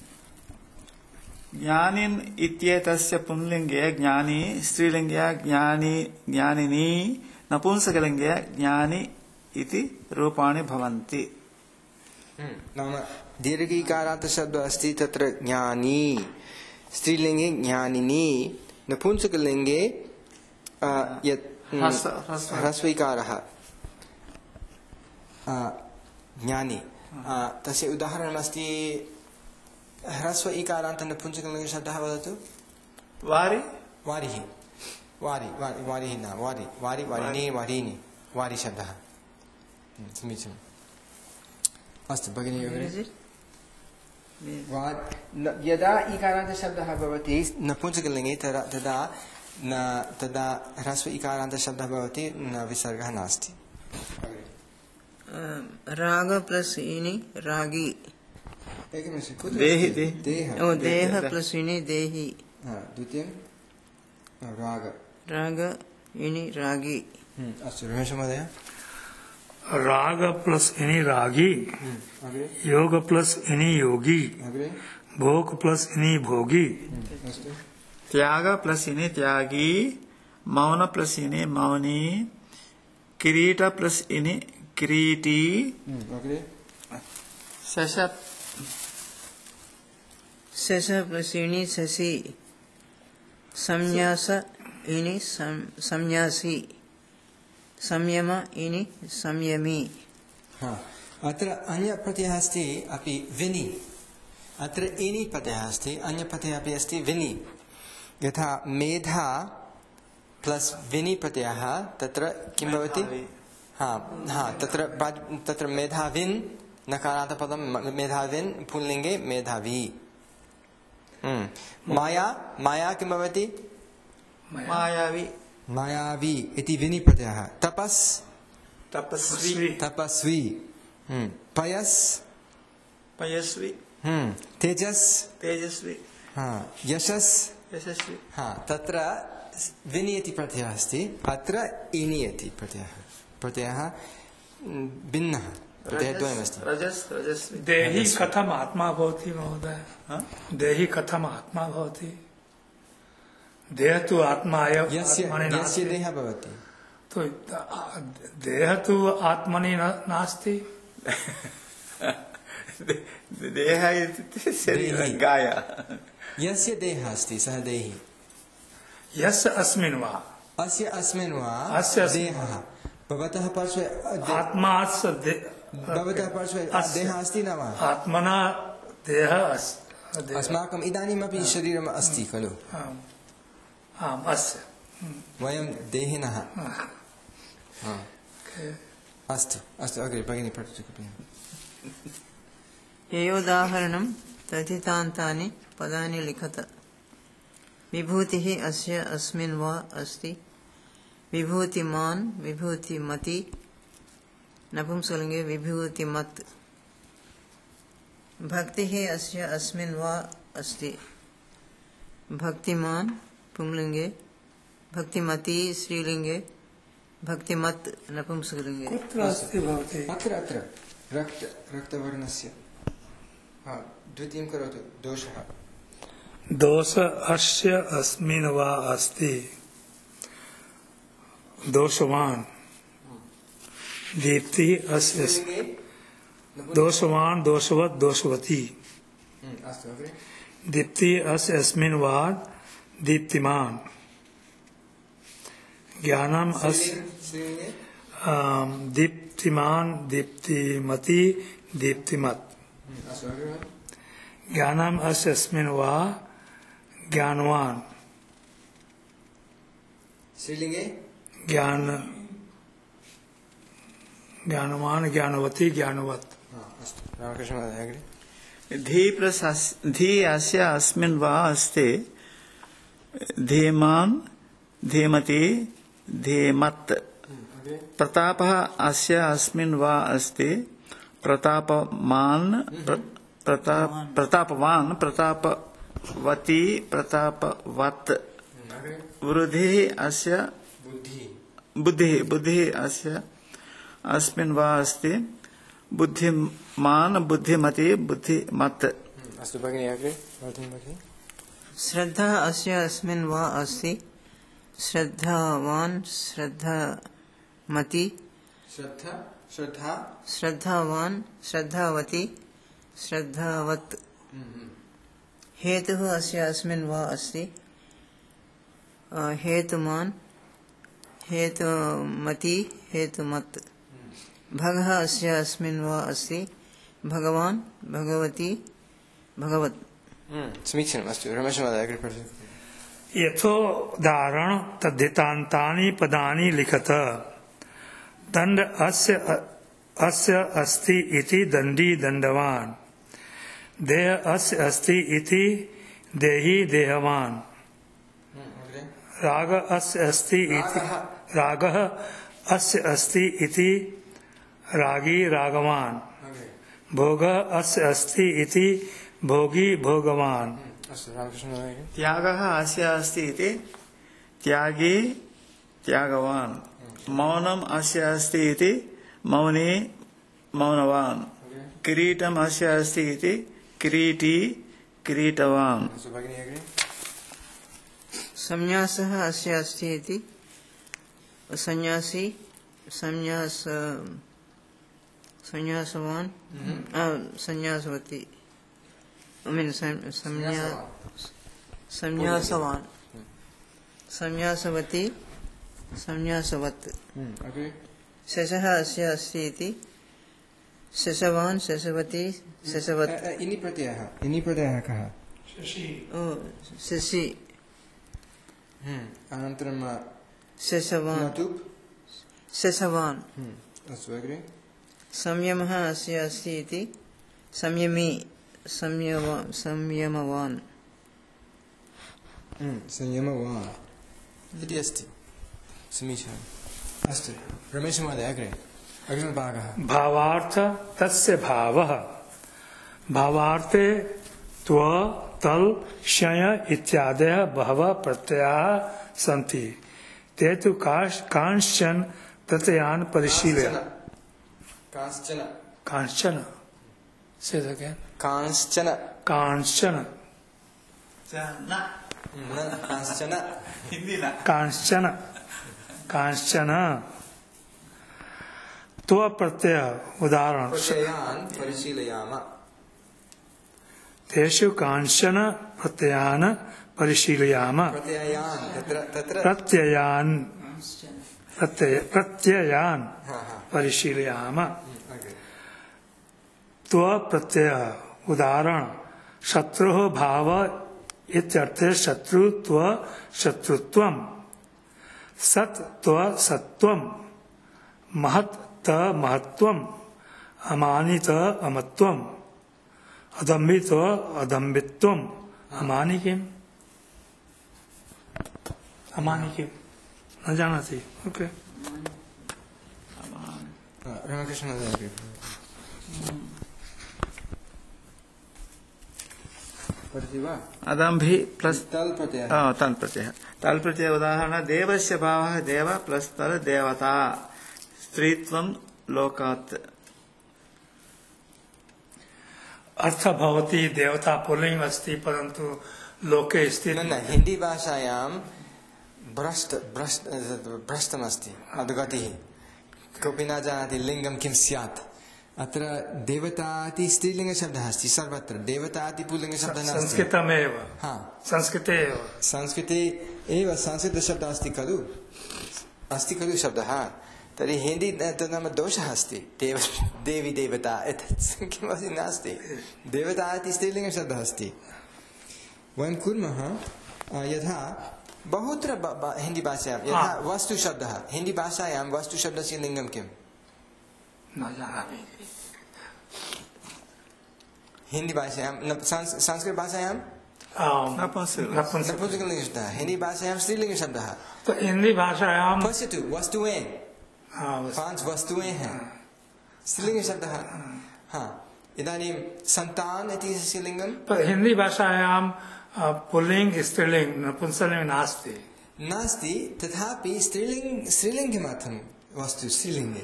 ज्ञानिन् इत्येतस्य पुंलिङ्गे ज्ञानी स्त्रीलिङ्गे ज्ञानी ज्ञानिनी नपुंसकलिङ्गे ज्ञानी इति रूपाणि भवन्ति नाम दीर्घीकारान्त शब्दः अस्ति तत्र ज्ञानी स्त्रीलिङ्गे ज्ञानिनी नपुंसकलिङ्गे यत् ह्रस्वैकारः ज्ञानी तस्य उदाहरणमस्ति ह्रस्व इकारान्त नपुंसकलिङ्गशब्दः वदतु वारि वारिः वारि वारि वारिः न वारि वारि वारिणी वारीनि वारि शब्दः समीचीनम् अस्तु भगिनी यदा इकारान्तशब्दः भवति नपुंसकलिङ्गे तदा तदा न तदा ह्रस्व इकारान्तशब्दः भवति न विसर्गः नास्ति राग प्लस इनि रागी देहि ओ देह प्लस इनि देहि द्वितीयं राग राग इनि रागी अस्तु रमेश महोदय राग प्लस इनि रागी योग प्लस इनि योगी भोग प्लस इनि भोगी त्याग प्लस इनि त्यागी मौन प्लस इनि मौनी किरीट प्लस इनि किरीटी शश शश प्लस इनि शशि संन्यास इनि संन्यासी संयम इनि संयमी अत्र अन्य प्रत्ययः अस्ति अपि विनि अत्र इनि प्रत्ययः अस्ति अन्य प्रत्ययः अपि अस्ति विनि यथा मेधा प्लस विनि प्रत्ययः तत्र किं भवति हा हा तत्र तत्र मेधाविन् नकारान्तपदं मेधाविन् पुल्लिङ्गे मेधावी माया माया किं भवति मायावी मायावी इति विनि प्रत्ययः तपस् तपस्वी तपस्वी पयस् पयस्वी तेजस् तेजस्वी यशस् यशस्वी तत्र विनि इति प्रत्ययः अस्ति अत्र इनि इति प्रत्ययः प्रत्ययः भिन्नः प्रत्ययद्वयमस्ति रजस् रजस्वी देहि कथम् आत्मा भवति महोदय देहि कथम् आत्मा भवति देह तु आत्मा एव यस्य आत्मनि यस्य नास्ति देहः भवति तो देह तु आत्मनि न- नास्ति देह इत्युक्ते शरीरं देहि। गाय यस्य देहः अस्ति सः देही यस्य अस्मिन् वा अस्य अस्मिन् वा अस्य अस्मिन् देहः भवतः पार्श्वे दे- आत्मा अस्य दे- भवतः पार्श्वे अस्य- देहः अस्ति न वा आत्मना देह अस्- देह- अस्माकम् इदानीमपि शरीरम् अस्ति खलु आम् आम् अस्य वयं देहिनः हा। अस्तु अस्तु अग्रे भगिनी पठतु कृपया ययोदाहरणं तथितान्तानि पदानि लिखत विभूतिः अस्य अस्मिन् वा अस्ति विभूतिमान् विभूतिमति नपुंसकलिङ्गे विभूतिमत् भक्तिः अस्य अस्मिन् वा अस्ति भक्तिमान् पुंलिङ्गे भक्तिमती स्त्रीलिङ्गे भक्तिमत् नपुंसकलिङ्गे कुत्र अस्ति भवति अत्र अत्र रक्त रक्तवर्णस्य हा द्वितीयं करोतु दोषः दोष अस्य अस्मिन् वा अस्ति दोषवान् दीप्तिः अस्य दोषवान् दोषवत् दोषवती हम्म, अस्तु अग्रे दीप्तिः अस्य अस्मिन् वा दीप्तिमान् ज्ञानम् अस्य स्त्रीलिङ्गे आम्, दीप्तिमान् दीप्तिमती दीप्तिमत् हम्म, अस्तु अग्रे ज्ञानम् अस्य अस्मिन् वा ज्ञानवान् स्त्रीलिङ्गे ज्ञान ज्ञानवान् ज्ञानवती ज्ञानवत् हा अस्तु रामकृष्णमहोदय अग्रे धी प्लस अस्- धी अस्य अस्मिन् वा अस्ति धीमान् धीमति धीमत् हम्म, अग्रे प्रतापः अस्य अस्मिन् वा अस्ति प्रतापमान् प्र- प्रताप प्रतापवान् प्रतापवती प्रतापवत् हम्म, अग्रे वृद्धिः अस्य बुद्धिः बुद्धिः बुद्धिः अस्य अस्मिन् वा अस्ति बुद्धिमान् बुद्धिमती बुद्धिमत् हम्म, अस्तु भगिनी अग्रे वर्धन् भगिनी श्रद्धा अस्य अस्मिन् वा अस्ति श्रद्धावान् श्रद्धामती श्रद्धा श्रद्धा श्रद्धावान् श्रद्धावती श्रद्धावत् हम्म, हम्म, हेतुः अस्य अस्मिन् वा अस्ति अ, हेतुमान् हेतुमती हेतुमत् भगः अस्य अस्मिन् वा अस्ति भगवान् भगवती भगवत् हम्म, समीचीनम् अस्तु रमेशमहोदय अग्रे पठतु यथोदाहरण तद्धितान्तानि पदानि लिखत दण्ड अस्य अस्य अस्ति इति दण्डी दण्डवान् देह अस्य अस्ति इति देही देहवान् हम्म, अग्रे राग अस्य अस्ति इति रागः अस्य अस्ति इति रागी रागवान् अग्रे भोगः अस्य अस्ति इति भोगी भोगवान् हम्म, अस्तु रामकृष्णमहोदय अग्रे त्यागः अस्य अस्ति इति त्यागी त्यागवान् मौनम् अस्य अस्ति इति मौनी मौनवान् अग्रे किरीटम् अस्य अस्ति इति किरीटी किरीटवान् अस्तु भगिनी अग्रे संन्यासः अस्य अस्ति इति सन्यासी संन्यास संन्यासवान् अ, संन्यासवती I mean संन्या संन्यासवान् संन्यासवती संन्यासवत् हम्म, अग्रे शशः अस्य अस्ति इति शशवान् शशवती शशवत् अ, अ, इनि प्रत्ययः इनि प्रत्ययः कः ओ शशि हम्म, अनन्तरं अ, शशवान् नतुप् शशवान् हम्म, अस्तु अग्रे संयमः अस्य अस्ति इति संयमी संयम संयमवान् हम्म, संयमवान् इति अस्ति समीचीनम् अस्तु रमेशमहोदय अग्रे अग्रिमभागः भावार्थ तस्य भावः भावार्थे त्व तल क्षय इत्यादयः बहवः प्रत्ययाः सन्ति ते तु काश- कांश्चन प्रत्ययान् परिशीलय कांश्चन कांश्चन say it again कांश्चन कांश्चन न न कांश्चन हिंदी ना कांश्चन कांश्चन त्व प्रत्यय उदाहरण प्रत्ययान् परिशीलयाम तेषु कांश्चन प्रत्ययान् परिशीलयाम प्रत्ययान् तत्र तत्र प्रत्ययान् प्रत्यय प्रत्ययान् हा हा परिशीलयाम ओके त्व प्रत्यय उदाहरण शत्रुः भाव इत्यर्थे शत्रुत्व शत्रुत्वम् सत् त्व सत्त्वम् महत् त महत्त्वम् अमानित अमत्वम् अदम्भित अदम्भित्वम् अमानि किम् अमानि किम् न जानाति ओके रामकृष्ण पठति वा अदम्भि प्लस तल् प्रत्ययः तल प्रत्यय तल प्रत्यय उदाहरण देवस्य भावः देव प्लस तल देवता स्त्रीत्वं लोकात् अर्थ भवति देवता पुल्लिंग अस्ति परन्तु लोके स्थित न न हिंदी भाषायां भ्रष्ट भ्रष्ट भ्रष्टमस्ति अधोगतिः कोऽपि न जानाति लिङ्गं किं स्यात् अत्र देवता इति स्त्रीलिङ्गशब्दः अस्ति सर्वत्र देवता इति पुल्लिङ्गशब्दः नास्ति संस्कृतमेव हा संस्कृते एव संस्कृते एव संस्कृतशब्दः अस्ति खलु अस्ति खलु शब्दः तर्हि हिन्दी तद् नाम दोषः अस्ति देव देवी देवता एतत् किमपि नास्ति देवता इति स्त्रीलिङ्गशब्दः अस्ति वयं कुर्मः यथा बहुत्र हिन्दी भाषायां यथा वस्तुशब्दः हिन्दी भाषायां वस्तुशब्दस्य लिङ्गं किम् न जानामि हिन्दी भाषायां संस्कृत भाषायां नपुंसकलिङ्गशब्दः हिन्दी भाषायां स्त्रीलिङ्गशब्दः तो हिंदी भाषायां पश्यतु वस्तुएं पांच वस्तुएं हैं स्त्रीलिङ्गशब्दः हाँ इदानीं सन्तान इति तस्य लिङ्गं पर हिंदी भाषायां पुल्लिंग स्त्रीलिंग नपुंसकलिंग नास्ति नास्ति तथापि स्त्रीलिङ्ग स्त्रीलिङ्ग किमर्थं वस्तु स्त्रीलिङ्गे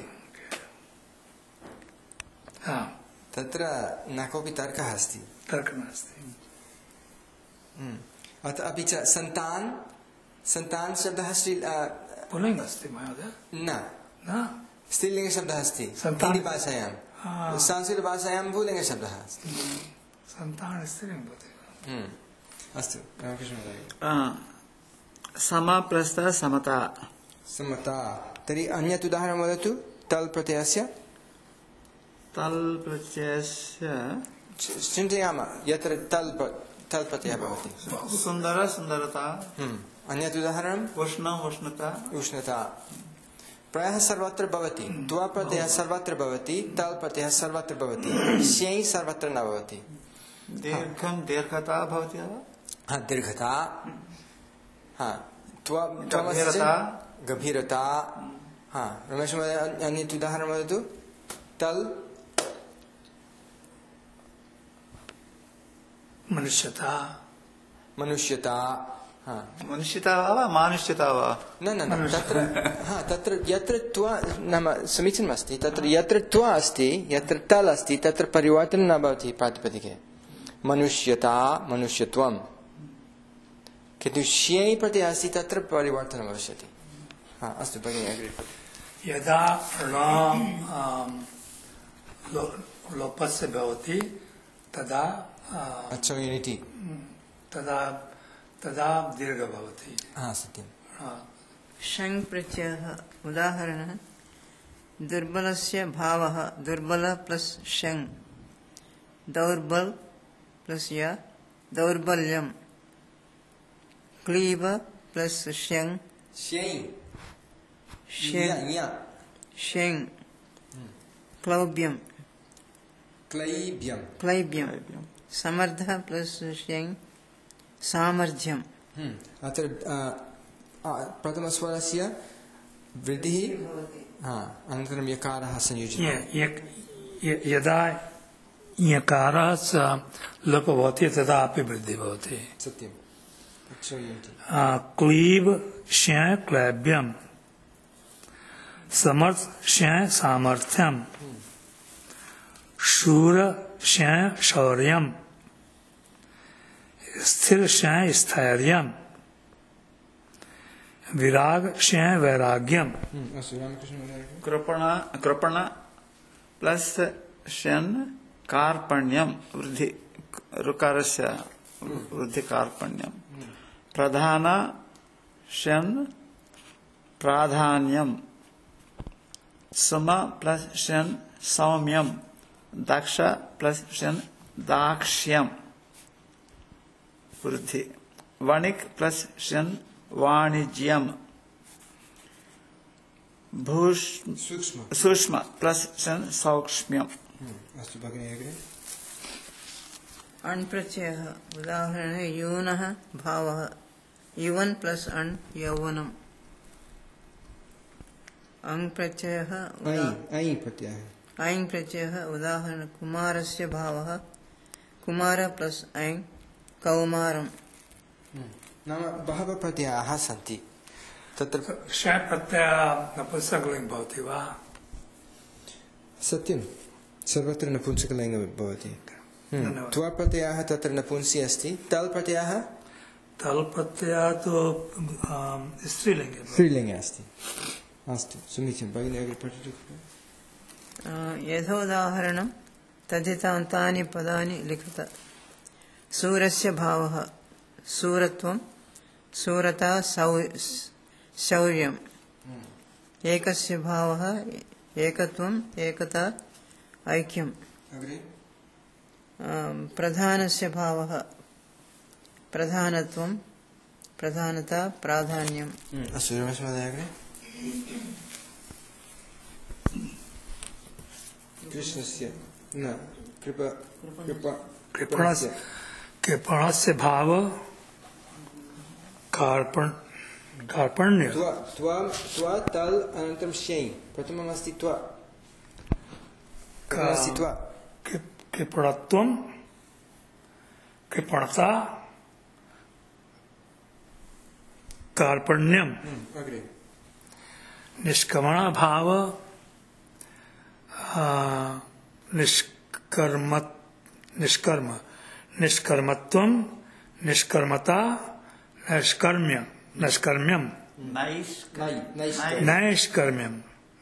तत्र न कोऽपि तर्कः अस्ति तर्कः नास्ति अथ अपि च सन्तान सन्तान शब्दः स्त्री पुल्लिंग अस्ति महोदय न न स्त्रीलिङ्गशब्दः अस्ति सन्तान हिन्दी भाषायां संस्कृतभाषायां पुल्लिङ्गशब्दः अस्ति सन्तान स्त्रीलिंग भवति अस्तु सम प्लस समता समता तर्हि अन्यत् उदाहरणं वदतु तल् प्रत्ययस्य तल प्रत्ययस्य चिन्तयामः यत्र तल् तल् प्रत्ययः भवति सुन्दर सुन्दरता अन्यत् उदाहरणम् उष्णम् उष्णता उष्णता प्रायः सर्वत्र भवति त्व प्रत्ययः सर्वत्र भवति तल् प्रत्ययः सर्वत्र भवति स्यै सर्वत्र न भवति दीर्घं दीर्घता भवति हाँ दीर्घता हाँ त्व गभीरता गभीरता हाँ रमेश महोदय अन्यत् उदाहरणं वदतु तल् मनुष्यता मनुष्यता हाँ मनुष्यता वा मानुष्यता वा न न न तत्र हाँ तत्र यत्र त्व नाम समीचीनमस्ति तत्र यत्र त्व अस्ति यत्र तल् अस्ति तत्र परिवर्तनं न भवति प्रातिपदिके मनुष्यता मनुष्यत्वम् किन्तु श्यै प्रत्ययः अस्ति तत्र परिवर्तनं भविष्यति हाँ अस्तु भगिनी अग्रे यदा णाम् लोपस्य भवति तदा अच्छा यूनिटी तदा तदा दीर्घ भवति हाँ सत्यं शङ् प्रत्ययः उदाहरणः दुर्बलस्य भावः दुर्बल प्लस शङ् दौर्बल प्लस या दौर्बल्यं क्लीब प्लस शङ् श्यै शेङ् शेङ् क्लौब्यं क्लैब्यं क्लैब्यं समर्थः प्लस शेङ् सामर्थ्यम् अत्र प्रथमस्वरस्य वृद्धिः हाँ अनन्तरं यकारः संयोज्यते यदा यकारः लोपः भवति तदा अपि वृद्धिः भवति सत्यं क्लीब श्य क्लैब्यं समर्थ श्य सामर्थ्यं शूर श्य शौर्यं स्थिर क्षय स्थैर्यम, विराग क्षय वैराग्यम। अस्तु रामकृष्ण महोदय। कृपण कृपण प्लस शन कार्पण्यम वृद्धि ऋकारस्य वृद्धि कार्पण्यम। प्रधान शन प्राधान्यम। सम प्लस शन सौम्यम। दक्ष प्लस शन दाक्ष्यम वृद्धि। वणिक प्लस शन वाणिज्यम। भूष्म सूक्ष्म सूक्ष्म प्लस शन सौक्ष्म्यम। अस्तु भगिनी अग्रे। अण् प्रत्ययः उदाहरणे यूनः भावः युवन् प्लस अण् यौवनम्। अङ् प्रत्ययः ऐ ऐ प्रत्ययः ऐङ् प्रत्ययः उदाहरण कुमारस्य भावः कुमार प्लस ऐङ् कौमारम्। नाम बहवः प्रत्ययाः सन्ति तत्र। क्षय प्रत्ययः नपुंसकलिङ्गः भवति वा? सत्यं सर्वत्र नपुंसकलिङ्गः भवति। त्वा प्रत्ययः तत्र नपुंसी अस्ति। तल् प्रत्ययः तल् प्रत्ययः तु स्त्रीलिङ्गे स्त्रीलिङ्गे अस्ति। अस्तु समीचीनं भगिनी अग्रे पठतु। यथोदाहरणं तथितान्तानि पदानि लिखत। सूरस्य भावः सूरत्वं सूरता शौर्यम्। एकस्य भावः एकत्वम् एकता ऐक्यम्। प्रधानस्य भावः प्रधानत्वं प्रधानता प्राधान्यम्। अस्तु रमेश महोदय अग्रे। कृष्णस्य न कृपा कृपा कृपणस्य कृपणस्य भाव कार्पण कार्पण्य। त्वा त्वा त्वा तल् अनन्तरं शै प्रथमम् अस्ति त्वा। अस्ति त्वा कृपणत्वं कृपणता कार्पण्यम्। अग्रे निष्कमण भाव निष्कर्म निष्कर्म निष्कर्मत्वं निष्कर्मता नैष्कर्म्य नैष्कर्म्यम नैष्कर्म्यम।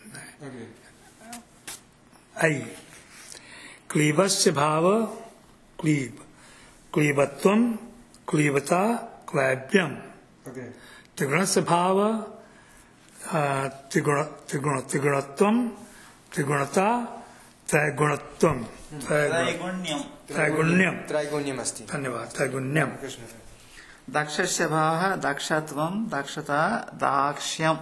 ऐ क्लीबस्य भाव क्लीब क्लीबत्वं क्लीबता क्लैब्यम। त्रिगुणस्य भाव त्रिगुण त्रिगुण त्रिगुणत्वं त्रिगुणता त्रैगुणत्वं त्रैगुण्यम त्रैगुण्यम त्रैगुण्यम् अस्ति। धन्यवाद त्रैगुण्यम। दक्षस्य भावः दक्षत्वं दक्षता दाक्ष्यम्।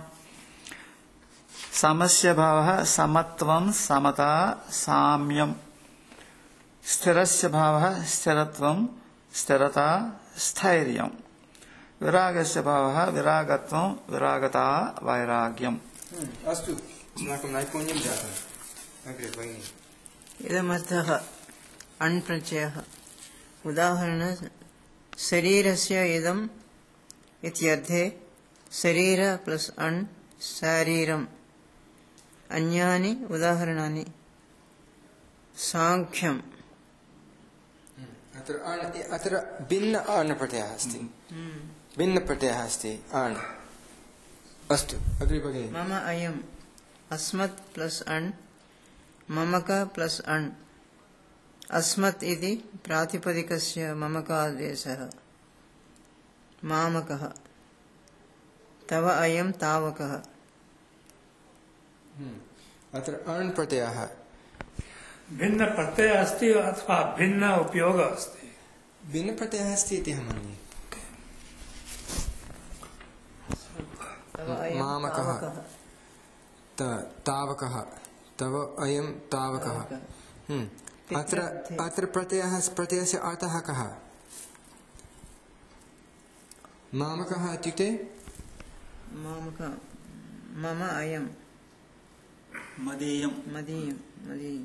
समस्य भावः समत्वं समता साम्यम्। स्थिरस्य भावः स्थिरत्वं स्थिरता स्थैर्यम्। विरागस्य भावः विरागत्वं विरागता वैराग्यम्। अस्तु अस्माकं नैपुण्यं जातम्। अग्रे भगिनी। इदमर्थः अण् प्रत्ययः उदाहरण शरीरस्य इदम् इत्यर्थे शरीर प्लस अण् शारीरम्। अन्यानि उदाहरणानि साङ्ख्यम्। अत्र अण् अत्र भिन्न अण् प्रत्ययः अस्ति। भिन्न प्रत्ययः अस्ति अण्। अस्तु अग्रे भगिनी। मम अयम् अस्मत् प्लस अण् ममक प्लस अण्। अस्मत् इति प्रातिपदिकस्य ममकादेशः मामकः। तव अयं तावकः। अत्र अण् प्रत्ययः भिन्न प्रत्ययः अस्ति अथवा भिन्न उपयोगः अस्ति? भिन्न प्रत्ययः अस्ति इति अहं मन्ये। मामकः तावकः तव अयं तावकः। अत्र अत्र प्रत्ययः प्रत्ययस्य अर्थः कः? मामकः इत्युक्ते मामक मम अयं मदीयं मदीयं मदीयं।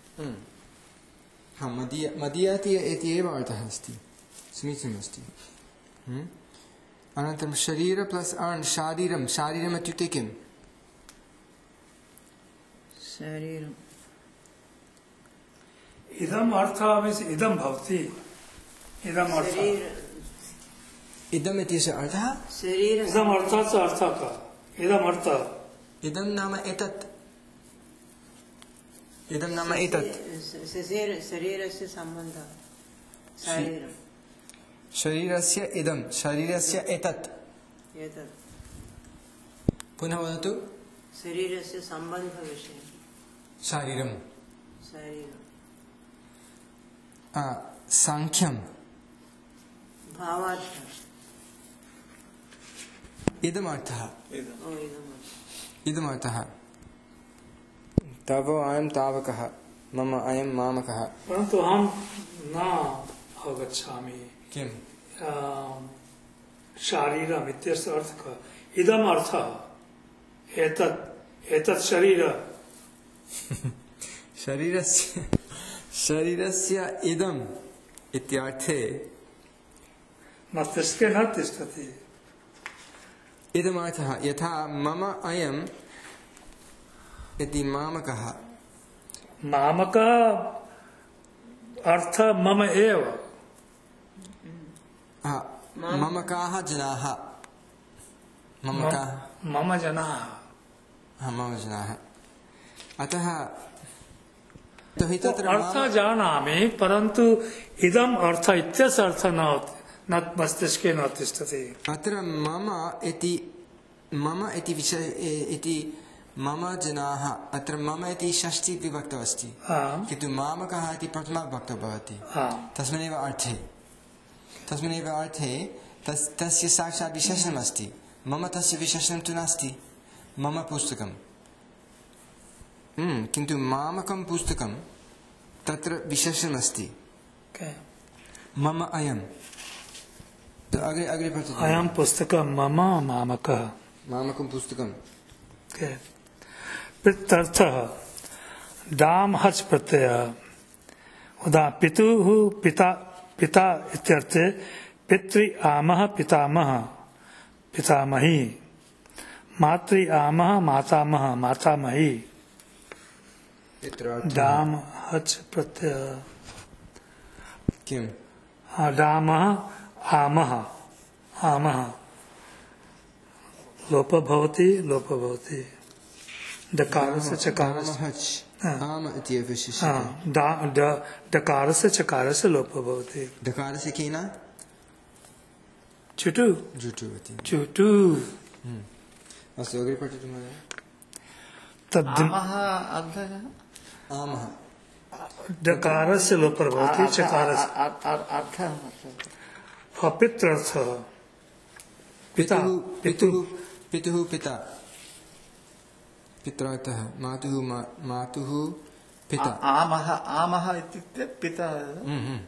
हा मदीय मदीय इति एव अर्थः अस्ति। समीचीनमस्ति। अनन्तरं शरीर प्लस् अण् शारीरं। शारीरम् इत्युक्ते किम्? शरीरम्। इदम् अर्थः मीन्स् इदं भवति। इदम् अर्थः इदम् इत्यस्य अर्थः शरीर इदम् अर्थः च अर्थः का इदम् अर्थः इदं नाम एतत् इदं नाम एतत् शरीर शरीरस्य सम्बन्धः शरीरं शरीरस्य इदं शरीरस्य एतत् एतत् पुनः वदतु शरीरस्य सम्बन्धविषये शरीरं शरीरं आ, सांख्यं भावार्थः इदमर्थः ओ इदम् इदमर्थः तव अयं तावकः मम अयं मामकः परन्तु अहं न अवगच्छामि किम् शारीरम् इत्यस्य अर्थः का इदम् अर्थः एतत् एतत् शरीर शरीरस्य शरीरस्य इदम् इत्यर्थे मस्तिष्के न तिष्ठति इदमर्थः यथा मम अयम् इति मामकः मामक अर्थ मम एव हा, ममकाः जनाः ममकाः मम जनाः हा, मम जनाः अतः तर्हि तत्र अर्थ माम- जानामि परन्तु इदम् अर्थ इत्यस्य अर्थ न न मस्तिष्के न तिष्ठति अत्र मम इति मम इति विषय इति मम जनाः अत्र मम इति षष्ठी विभक्तौ अस्ति आम्, किन्तु मामकः इति प्रथमा विभक्तौ भवति आम्, तस्मिन्नेव अर्थे तस्मिन्नेव अर्थे तस् तस्य साक्षात् विशेषणम् अस्ति मम तस्य विशेषणं तु नास्ति मम पुस्तकं हम्म, किन्तु मामकं पुस्तकं तत्र विशेषणमस्ति okay. मम अयं तो अग्रे अग्रे पठतु अयं पुस्तकं मम मामकः मामकं पुस्तकं okay. पितर्थः डाम् हच् प्रत्ययः उदा पितुः पिता पिता इत्यर्थे पितृ आमः पितामह पितामही मातृ आमः मातामह मातामही डाम् हच् प्रत्ययः किं डामः आमः आमः लोप भवति लोप भवति डकारस्य चकारस्य हच् हा। आम इति हा, विशिष्यते डा- ड- डकारस्य चकारस्य लोप भवति डकारस्य केन चुटु जुटु इति चुटु अस्तु अग्रे पठतु महोदय तद् आमः अर्थः आमः डकारस्य लोप भवति चकारस्य अर्थः अपित्रर्थः पिता पितुः पितुः पितुः पिता पित्रार्थः मातुः मा- मातुः पिता आमः आमः इत्युक्ते पिता हम्म, हम्म।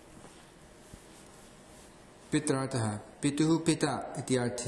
पित्रार्थः पितुः पिता इति अर्थे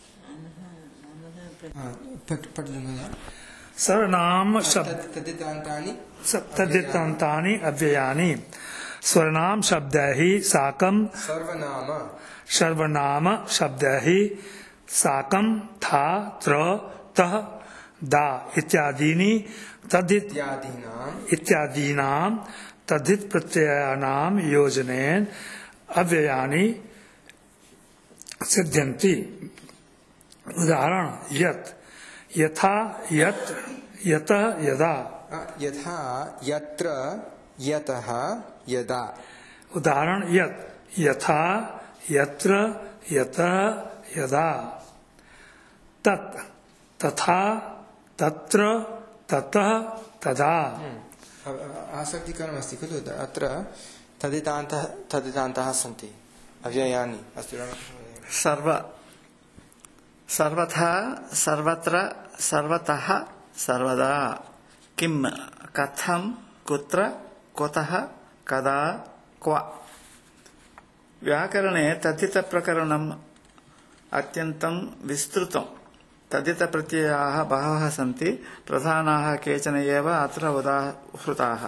हा, पठ- पठतु महोदय सर्वनाम शब्द तद्- तद्धितान्तानि सप्तदितान्तानि अव्ययानि स्वरनाम शब्दैः साकं सर्वनाम सर्वनाम शब्दैः साकं था त्र तः दा इत्यादीनि तद्धित इत्यादीनाम् इत्यादीनां तद्धित प्रत्ययानां योजनेन अव्ययानि सिद्ध्यन्ति उदाहरण यत् यथा यत् यतः यदा अ, यथा यत्र यतः यदा उदाहरण यत् यथा यत्र यतः यदा तत् तथा तत्र ततः तदा अ- अ- आसक्तिकरमस्ति खलु द- अत्र तदितान्तः तदितान्तः सन्ति अव्ययानि अस्तु रामकृष्ण महोदय। सर्व सर्वथा सर्वत्र सर्वतः सर्वदा किं कथं कुत्र कुतः कदा क्व व्याकरणे तद्धितप्रकरणम् अत्यन्तं विस्तृतं तद्धितप्रत्ययाः बहवः सन्ति प्रधानाः केचन एव अत्र उदाहृताः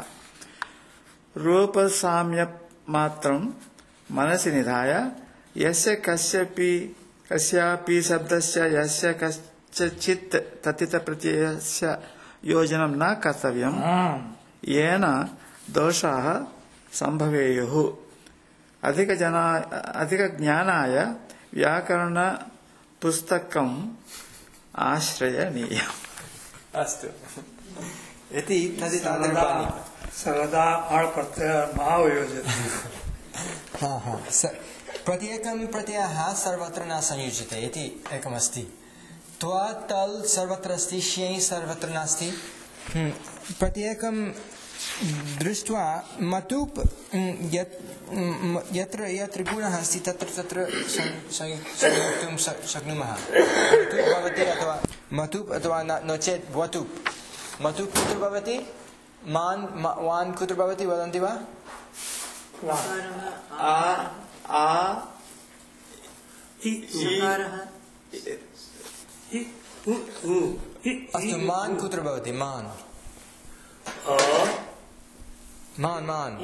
रूपसाम्यमात्रं मनसि निधाय यस्य कस्यापि कस्यापि शब्दस्य यस्य कस्यचित् तद्धितप्रत्ययस्य योजनं न कर्तव्यम् आम् येन दोषाः सम्भवेयुः अधिकजना अधिकज्ञानाय व्याकरण पुस्तकम् आश्रयनीयम्। अस्तु इति तदितादृशानि सर्वदा आर् प्रत्यय महायोजति। हा हा प्रत्येकं प्रत्ययः सर्वत्र न संयुज्यते इति एकमस्ति। त्वा तल् सर्वत्र अस्ति, श्यै सर्वत्र नास्ति। प्रत्येकं दृष्ट्वा मतुप् यत्र यत्र गुणः अस्ति तत्र तत्र संयोक्तुं शक्नुमः। मतुप् भवति अथवा मतुप् अथवा नो चेत् वतुप्। मतुप् कुत्र भवति? मान् वान् कुत्र भवति वदन्ति वा? आ आ अस्तु मान् कुत्र भवति? मान् मान् मान्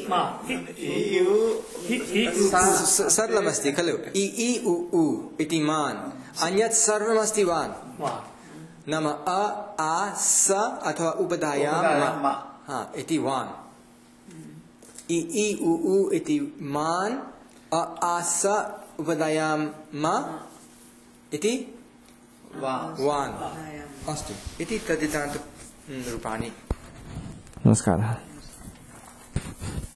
सरलमस्ति खलु? इ इ उ उ इति मान्। अन्यत् सर्वमस्ति वान्। नाम अ आ स अथवा उपधायां म हा इति वान्। इ इ उ उ इति मान्, अ आ स उपधायां म इति वान्। अस्तु इति तदितान्त रूपाणि। नमस्कारः।